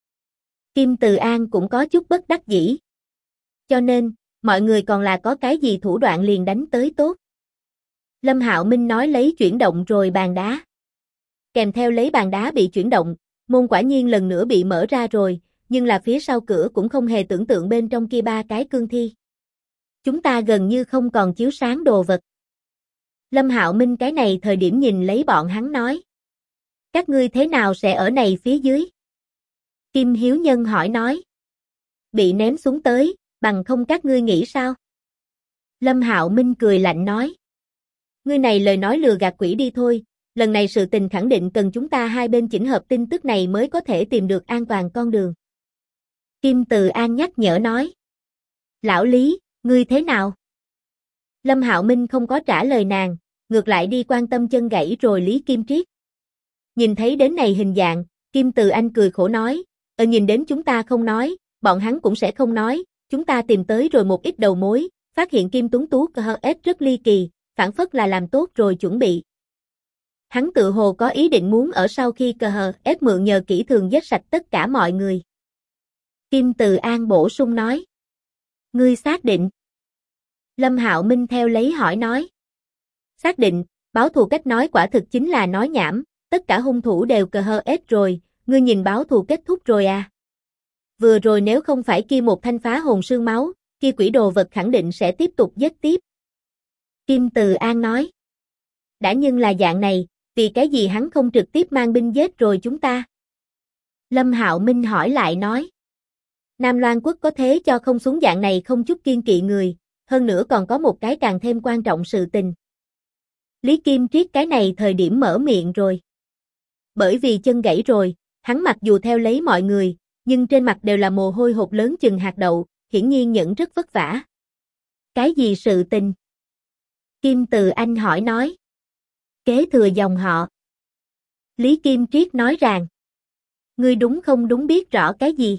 Kim Từ An cũng có chút bất đắc dĩ. Cho nên, mọi người còn là có cái gì thủ đoạn liền đánh tới tốt. Lâm Hạo Minh nói lấy chuyển động rồi bàn đá. Kèm theo lấy bàn đá bị chuyển động, môn quả nhiên lần nữa bị mở ra rồi, nhưng là phía sau cửa cũng không hề tưởng tượng bên trong kia ba cái cương thi. Chúng ta gần như không còn chiếu sáng đồ vật. Lâm Hạo Minh cái này thời điểm nhìn lấy bọn hắn nói. Các ngươi thế nào sẽ ở này phía dưới? Kim Hiếu Nhân hỏi nói. Bị ném xuống tới, bằng không các ngươi nghĩ sao? Lâm Hạo Minh cười lạnh nói. Ngươi này lời nói lừa gạt quỷ đi thôi, lần này sự tình khẳng định cần chúng ta hai bên chỉnh hợp tin tức này mới có thể tìm được an toàn con đường. Kim Từ An nhắc nhở nói. Lão Lý, ngươi thế nào? Lâm Hạo Minh không có trả lời nàng, ngược lại đi quan tâm chân gãy rồi Lý Kim Triết. Nhìn thấy đến này hình dạng, Kim Từ Anh cười khổ nói, nhìn đến chúng ta không nói, bọn hắn cũng sẽ không nói, chúng ta tìm tới rồi một ít đầu mối, phát hiện Kim Tuấn Tú KHS rất ly kỳ, phản phất là làm tốt rồi chuẩn bị. Hắn tự hồ có ý định muốn ở sau khi KHS mượn nhờ kỹ thường giết sạch tất cả mọi người. Kim Từ An bổ sung nói. Ngươi xác định? Lâm Hạo Minh theo lấy hỏi nói. Xác định, báo thù cách nói quả thực chính là nói nhảm, tất cả hung thủ đều KHS rồi, ngươi nhìn báo thù kết thúc rồi à? Vừa rồi nếu không phải kia một thanh phá hồn xương máu, kia quỷ đồ vật khẳng định sẽ tiếp tục giết tiếp. Kim Từ An nói. Đã nhưng là dạng này, vì cái gì hắn không trực tiếp mang binh giết rồi chúng ta? Lâm Hạo Minh hỏi lại nói. Nam Loan quốc có thế cho không xuống dạng này không chút kiên kỵ người, hơn nữa còn có một cái càng thêm quan trọng sự tình. Lý Kim Triết cái này thời điểm mở miệng rồi. Bởi vì chân gãy rồi, hắn mặc dù theo lấy mọi người, nhưng trên mặt đều là mồ hôi hột lớn chừng hạt đậu, hiển nhiên nhận rất vất vả. Cái gì sự tình? Kim Từ Anh hỏi nói. Kế thừa dòng họ. Lý Kim Triết nói rằng. Ngươi đúng không đúng biết rõ cái gì?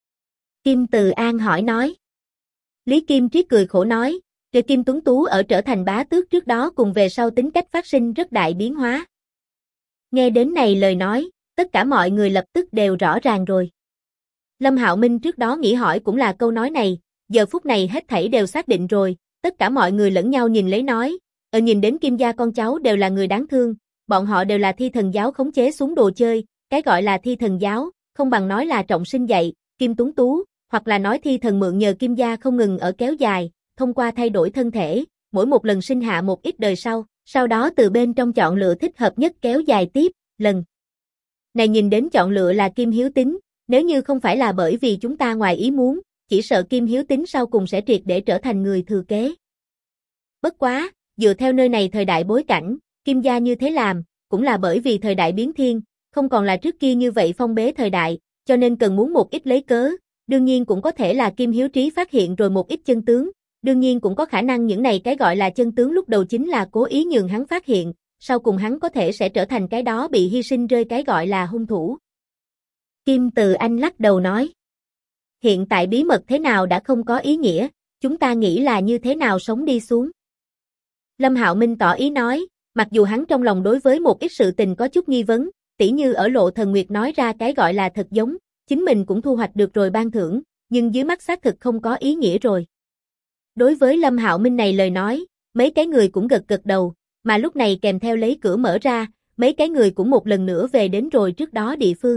Kim Từ An hỏi nói. Lý Kim Triết cười khổ nói, Kim Tuấn Tú ở trở thành bá tước trước đó cùng về sau tính cách phát sinh rất đại biến hóa. Nghe đến này lời nói, tất cả mọi người lập tức đều rõ ràng rồi. Lâm Hạo Minh trước đó nghĩ hỏi cũng là câu nói này, giờ phút này hết thảy đều xác định rồi, tất cả mọi người lẫn nhau nhìn lấy nói, nhìn đến Kim gia con cháu đều là người đáng thương, bọn họ đều là thi thần giáo khống chế xuống đồ chơi, cái gọi là thi thần giáo, không bằng nói là trọng sinh dạy, Kim Tuấn Tú, hoặc là nói thi thần mượn nhờ Kim gia không ngừng ở kéo dài, thông qua thay đổi thân thể, mỗi một lần sinh hạ một ít đời sau đó từ bên trong chọn lựa thích hợp nhất kéo dài tiếp, lần này nhìn đến chọn lựa là Kim Hiếu Tính, nếu như không phải là bởi vì chúng ta ngoài ý muốn, chỉ sợ Kim Hiếu Tính sau cùng sẽ triệt để trở thành người thừa kế. Bất quá, dựa theo nơi này thời đại bối cảnh, Kim gia như thế làm, cũng là bởi vì thời đại biến thiên, không còn là trước kia như vậy phong bế thời đại, cho nên cần muốn một ít lấy cớ, đương nhiên cũng có thể là Kim Hiếu Trí phát hiện rồi một ít chân tướng, đương nhiên cũng có khả năng những này cái gọi là chân tướng lúc đầu chính là cố ý nhường hắn phát hiện, sau cùng hắn có thể sẽ trở thành cái đó bị hy sinh rơi cái gọi là hung thủ. Kim Từ Anh lắc đầu nói. Hiện tại bí mật thế nào đã không có ý nghĩa, chúng ta nghĩ là như thế nào sống đi xuống. Lâm Hạo Minh tỏ ý nói, mặc dù hắn trong lòng đối với một ít sự tình có chút nghi vấn, tỉ như ở Lộ Thần Nguyệt nói ra cái gọi là thật giống, chính mình cũng thu hoạch được rồi ban thưởng, nhưng dưới mắt xác thực không có ý nghĩa rồi. Đối với Lâm Hạo Minh này lời nói, mấy cái người cũng gật gật đầu, mà lúc này kèm theo lấy cửa mở ra, mấy cái người cũng một lần nữa về đến rồi trước đó địa phương.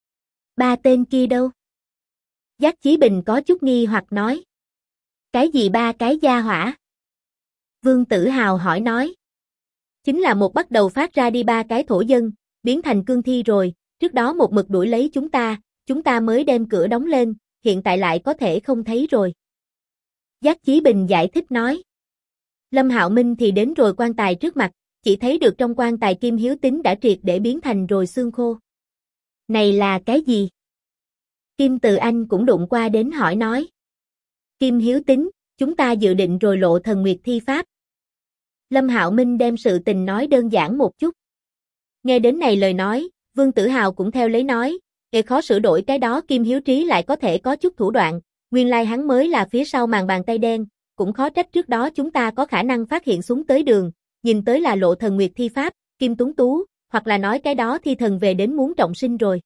Ba tên kia đâu? Giác Chí Bình có chút nghi hoặc nói. Cái gì ba cái gia hỏa? Vương Tử Hào hỏi nói. Chính là một bắt đầu phát ra đi ba cái thổ dân, biến thành cương thi rồi, trước đó một mực đuổi lấy chúng ta mới đem cửa đóng lên, hiện tại lại có thể không thấy rồi. Giác Chí Bình giải thích nói. Lâm Hạo Minh thì đến rồi quan tài trước mặt, chỉ thấy được trong quan tài Kim Hiếu Tính đã triệt để biến thành rồi xương khô. Này là cái gì? Kim Từ Anh cũng đụng qua đến hỏi nói. Kim Hiếu Tính, Chúng ta dự định rồi Lộ Thần Nguyệt thi pháp. Lâm Hạo Minh đem sự tình nói đơn giản một chút. Nghe đến này lời nói, Vương Tử Hào cũng theo lấy nói, khó sửa đổi cái đó Kim Hiếu Trí lại có thể có chút thủ đoạn, nguyên lai hắn mới là phía sau màn bàn tay đen, cũng khó trách trước đó chúng ta có khả năng phát hiện xuống tới đường, nhìn tới là Lộ Thần Nguyệt thi pháp, Kim Tuấn Tú, hoặc là nói cái đó thi thần về đến muốn trọng sinh rồi.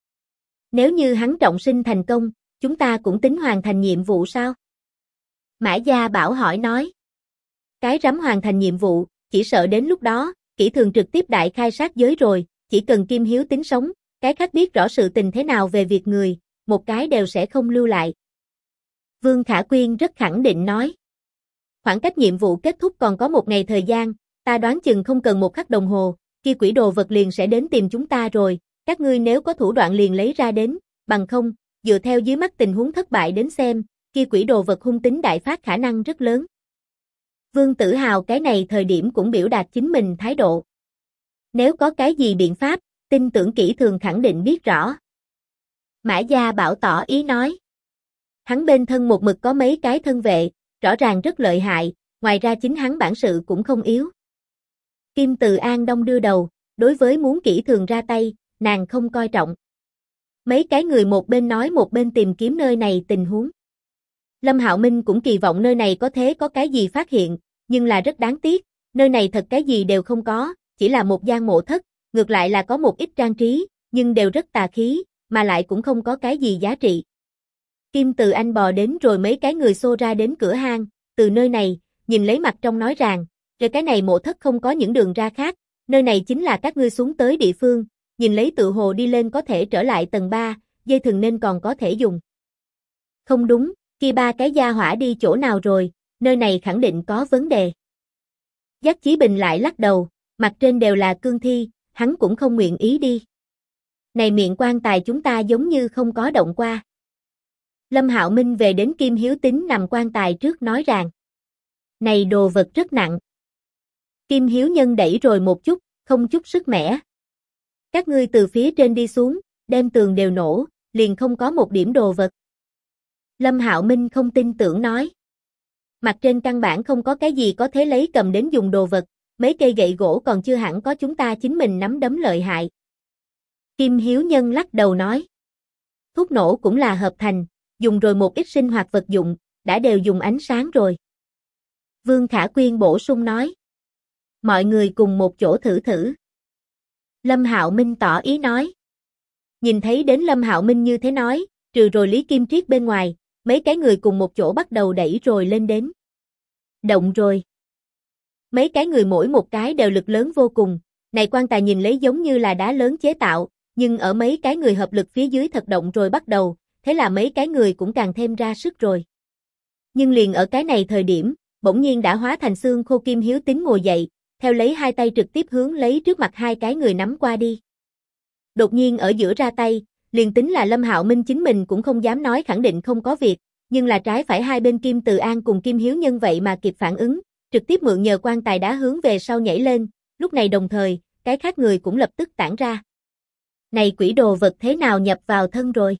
Nếu như hắn trọng sinh thành công, chúng ta cũng tính hoàn thành nhiệm vụ sao? Mã Gia Bảo hỏi nói. Cái rắm hoàn thành nhiệm vụ, chỉ sợ đến lúc đó, Kỷ Thường trực tiếp đại khai sát giới rồi, chỉ cần Kim Hiếu tính sống, cái khác biết rõ sự tình thế nào về việc người, một cái đều sẽ không lưu lại. Vương Khả Quyên rất khẳng định nói. Khoảng cách nhiệm vụ kết thúc còn có một ngày thời gian, ta đoán chừng không cần một khắc đồng hồ, kia quỷ đồ vật liền sẽ đến tìm chúng ta rồi, các ngươi nếu có thủ đoạn liền lấy ra đến, bằng không, dựa theo dưới mắt tình huống thất bại đến xem, kia quỷ đồ vật hung tính đại phát khả năng rất lớn. Vương Tử Hào cái này thời điểm cũng biểu đạt chính mình thái độ. Nếu có cái gì biện pháp, tin tưởng Kỷ Thường khẳng định biết rõ. Mã Gia Bảo tỏ ý nói. Hắn bên thân một mực có mấy cái thân vệ, rõ ràng rất lợi hại, ngoài ra chính hắn bản sự cũng không yếu. Kim Từ An đông đưa đầu, đối với muốn Kỷ Thường ra tay, nàng không coi trọng. Mấy cái người một bên nói một bên tìm kiếm nơi này tình huống. Lâm Hạo Minh cũng kỳ vọng nơi này có thể có cái gì phát hiện, nhưng là rất đáng tiếc, nơi này thật cái gì đều không có, chỉ là một gian mộ thất, ngược lại là có một ít trang trí, nhưng đều rất tà khí, mà lại cũng không có cái gì giá trị. Kim Từ Anh bò đến rồi mấy cái người xô ra đến cửa hang, từ nơi này, nhìn lấy mặt trong nói rằng, rồi cái này mộ thất không có những đường ra khác, nơi này chính là các ngươi xuống tới địa phương, nhìn lấy tự hồ đi lên có thể trở lại tầng 3, dây thừng nên còn có thể dùng. Không đúng, kia ba cái gia hỏa đi chỗ nào rồi, nơi này khẳng định có vấn đề. Giác Chí Bình lại lắc đầu, mặt trên đều là cương thi, hắn cũng không nguyện ý đi. Này miệng quan tài chúng ta giống như không có động qua. Lâm Hạo Minh về đến Kim Hiếu Tính nằm quan tài trước nói rằng, này đồ vật rất nặng. Kim Hiếu Nhân đẩy rồi một chút, không chút sức mẻ. Các ngươi từ phía trên đi xuống, đem tường đều nổ, liền không có một điểm đồ vật. Lâm Hạo Minh không tin tưởng nói. Mặt trên căn bản không có cái gì có thể lấy cầm đến dùng đồ vật, mấy cây gậy gỗ còn chưa hẳn có chúng ta chính mình nắm đấm lợi hại. Kim Hiếu Nhân lắc đầu nói. Thuốc nổ cũng là hợp thành, dùng rồi một ít sinh hoạt vật dụng, đã đều dùng ánh sáng rồi. Vương Khả Quyên bổ sung nói. Mọi người cùng một chỗ thử thử. Lâm Hạo Minh tỏ ý nói. Nhìn thấy đến Lâm Hạo Minh như thế nói, trừ rồi Lý Kim Triết bên ngoài, mấy cái người cùng một chỗ bắt đầu đẩy rồi lên đến. Động rồi. Mấy cái người mỗi một cái đều lực lớn vô cùng, này quan tài nhìn lấy giống như là đá lớn chế tạo, nhưng ở mấy cái người hợp lực phía dưới thật động rồi bắt đầu, thế là mấy cái người cũng càng thêm ra sức rồi. Nhưng liền ở cái này thời điểm, bỗng nhiên đã hóa thành xương khô. Kim Hiếu Tính ngồi dậy, theo lấy hai tay trực tiếp hướng lấy trước mặt hai cái người nắm qua đi. Đột nhiên ở giữa ra tay, liền tính là Lâm Hạo Minh chính mình cũng không dám nói khẳng định không có việc, nhưng là trái phải hai bên Kim Từ An cùng Kim Hiếu Nhân vậy mà kịp phản ứng, trực tiếp mượn nhờ quan tài đá hướng về sau nhảy lên, lúc này đồng thời, cái khác người cũng lập tức tản ra. Này quỷ đồ vật thế nào nhập vào thân rồi?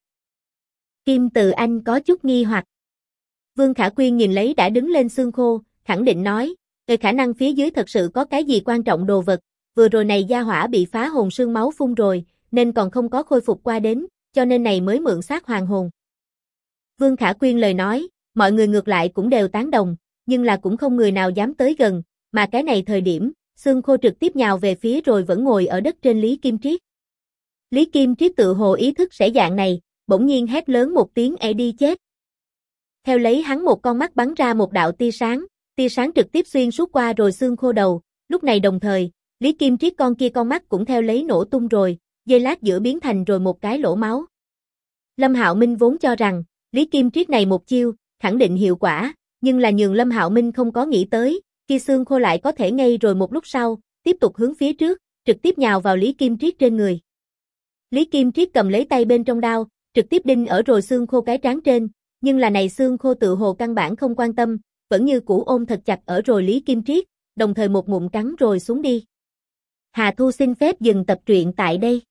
Kim Từ Anh có chút nghi hoặc. Vương Khả Quyên nhìn lấy đã đứng lên xương khô, khẳng định nói, khả năng phía dưới thật sự có cái gì quan trọng đồ vật, vừa rồi này gia hỏa bị phá hồn xương máu phun rồi, nên còn không có khôi phục qua đến, cho nên này mới mượn xác hoàn hồn. Vương Khả Quyên lời nói, mọi người ngược lại cũng đều tán đồng, nhưng là cũng không người nào dám tới gần, mà cái này thời điểm, xương khô trực tiếp nhào về phía rồi vẫn ngồi ở đất trên Lý Kim Triết. Lý Kim Triết tự hồ ý thức sẽ dạng này, bỗng nhiên hét lớn một tiếng đi chết. Theo lấy hắn một con mắt bắn ra một đạo tia sáng trực tiếp xuyên suốt qua rồi xương khô đầu, lúc này đồng thời, Lý Kim Triết con kia con mắt cũng theo lấy nổ tung rồi, giây lát giữa biến thành rồi một cái lỗ máu. Lâm Hạo Minh vốn cho rằng, Lý Kim Triết này một chiêu, khẳng định hiệu quả, nhưng là nhường Lâm Hạo Minh không có nghĩ tới, kia xương khô lại có thể ngay rồi một lúc sau, tiếp tục hướng phía trước, trực tiếp nhào vào Lý Kim Triết trên người. Lý Kim Triết cầm lấy tay bên trong đao, trực tiếp đinh ở rồi xương khô cái trán trên, nhưng là này xương khô tự hồ căn bản không quan tâm, vẫn như cũ ôm thật chặt ở rồi Lý Kim Triết, đồng thời một ngụm cắn rồi xuống đi. Hà Thu xin phép dừng tập truyện tại đây.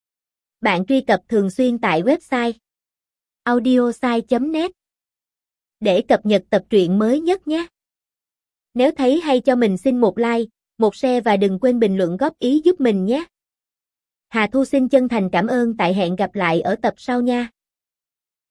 Bạn truy cập thường xuyên tại website audiosai.net để cập nhật tập truyện mới nhất nhé. Nếu thấy hay cho mình xin một like, một share và đừng quên bình luận góp ý giúp mình nhé. Hà Thu xin chân thành cảm ơn, tại hẹn gặp lại ở tập sau nha.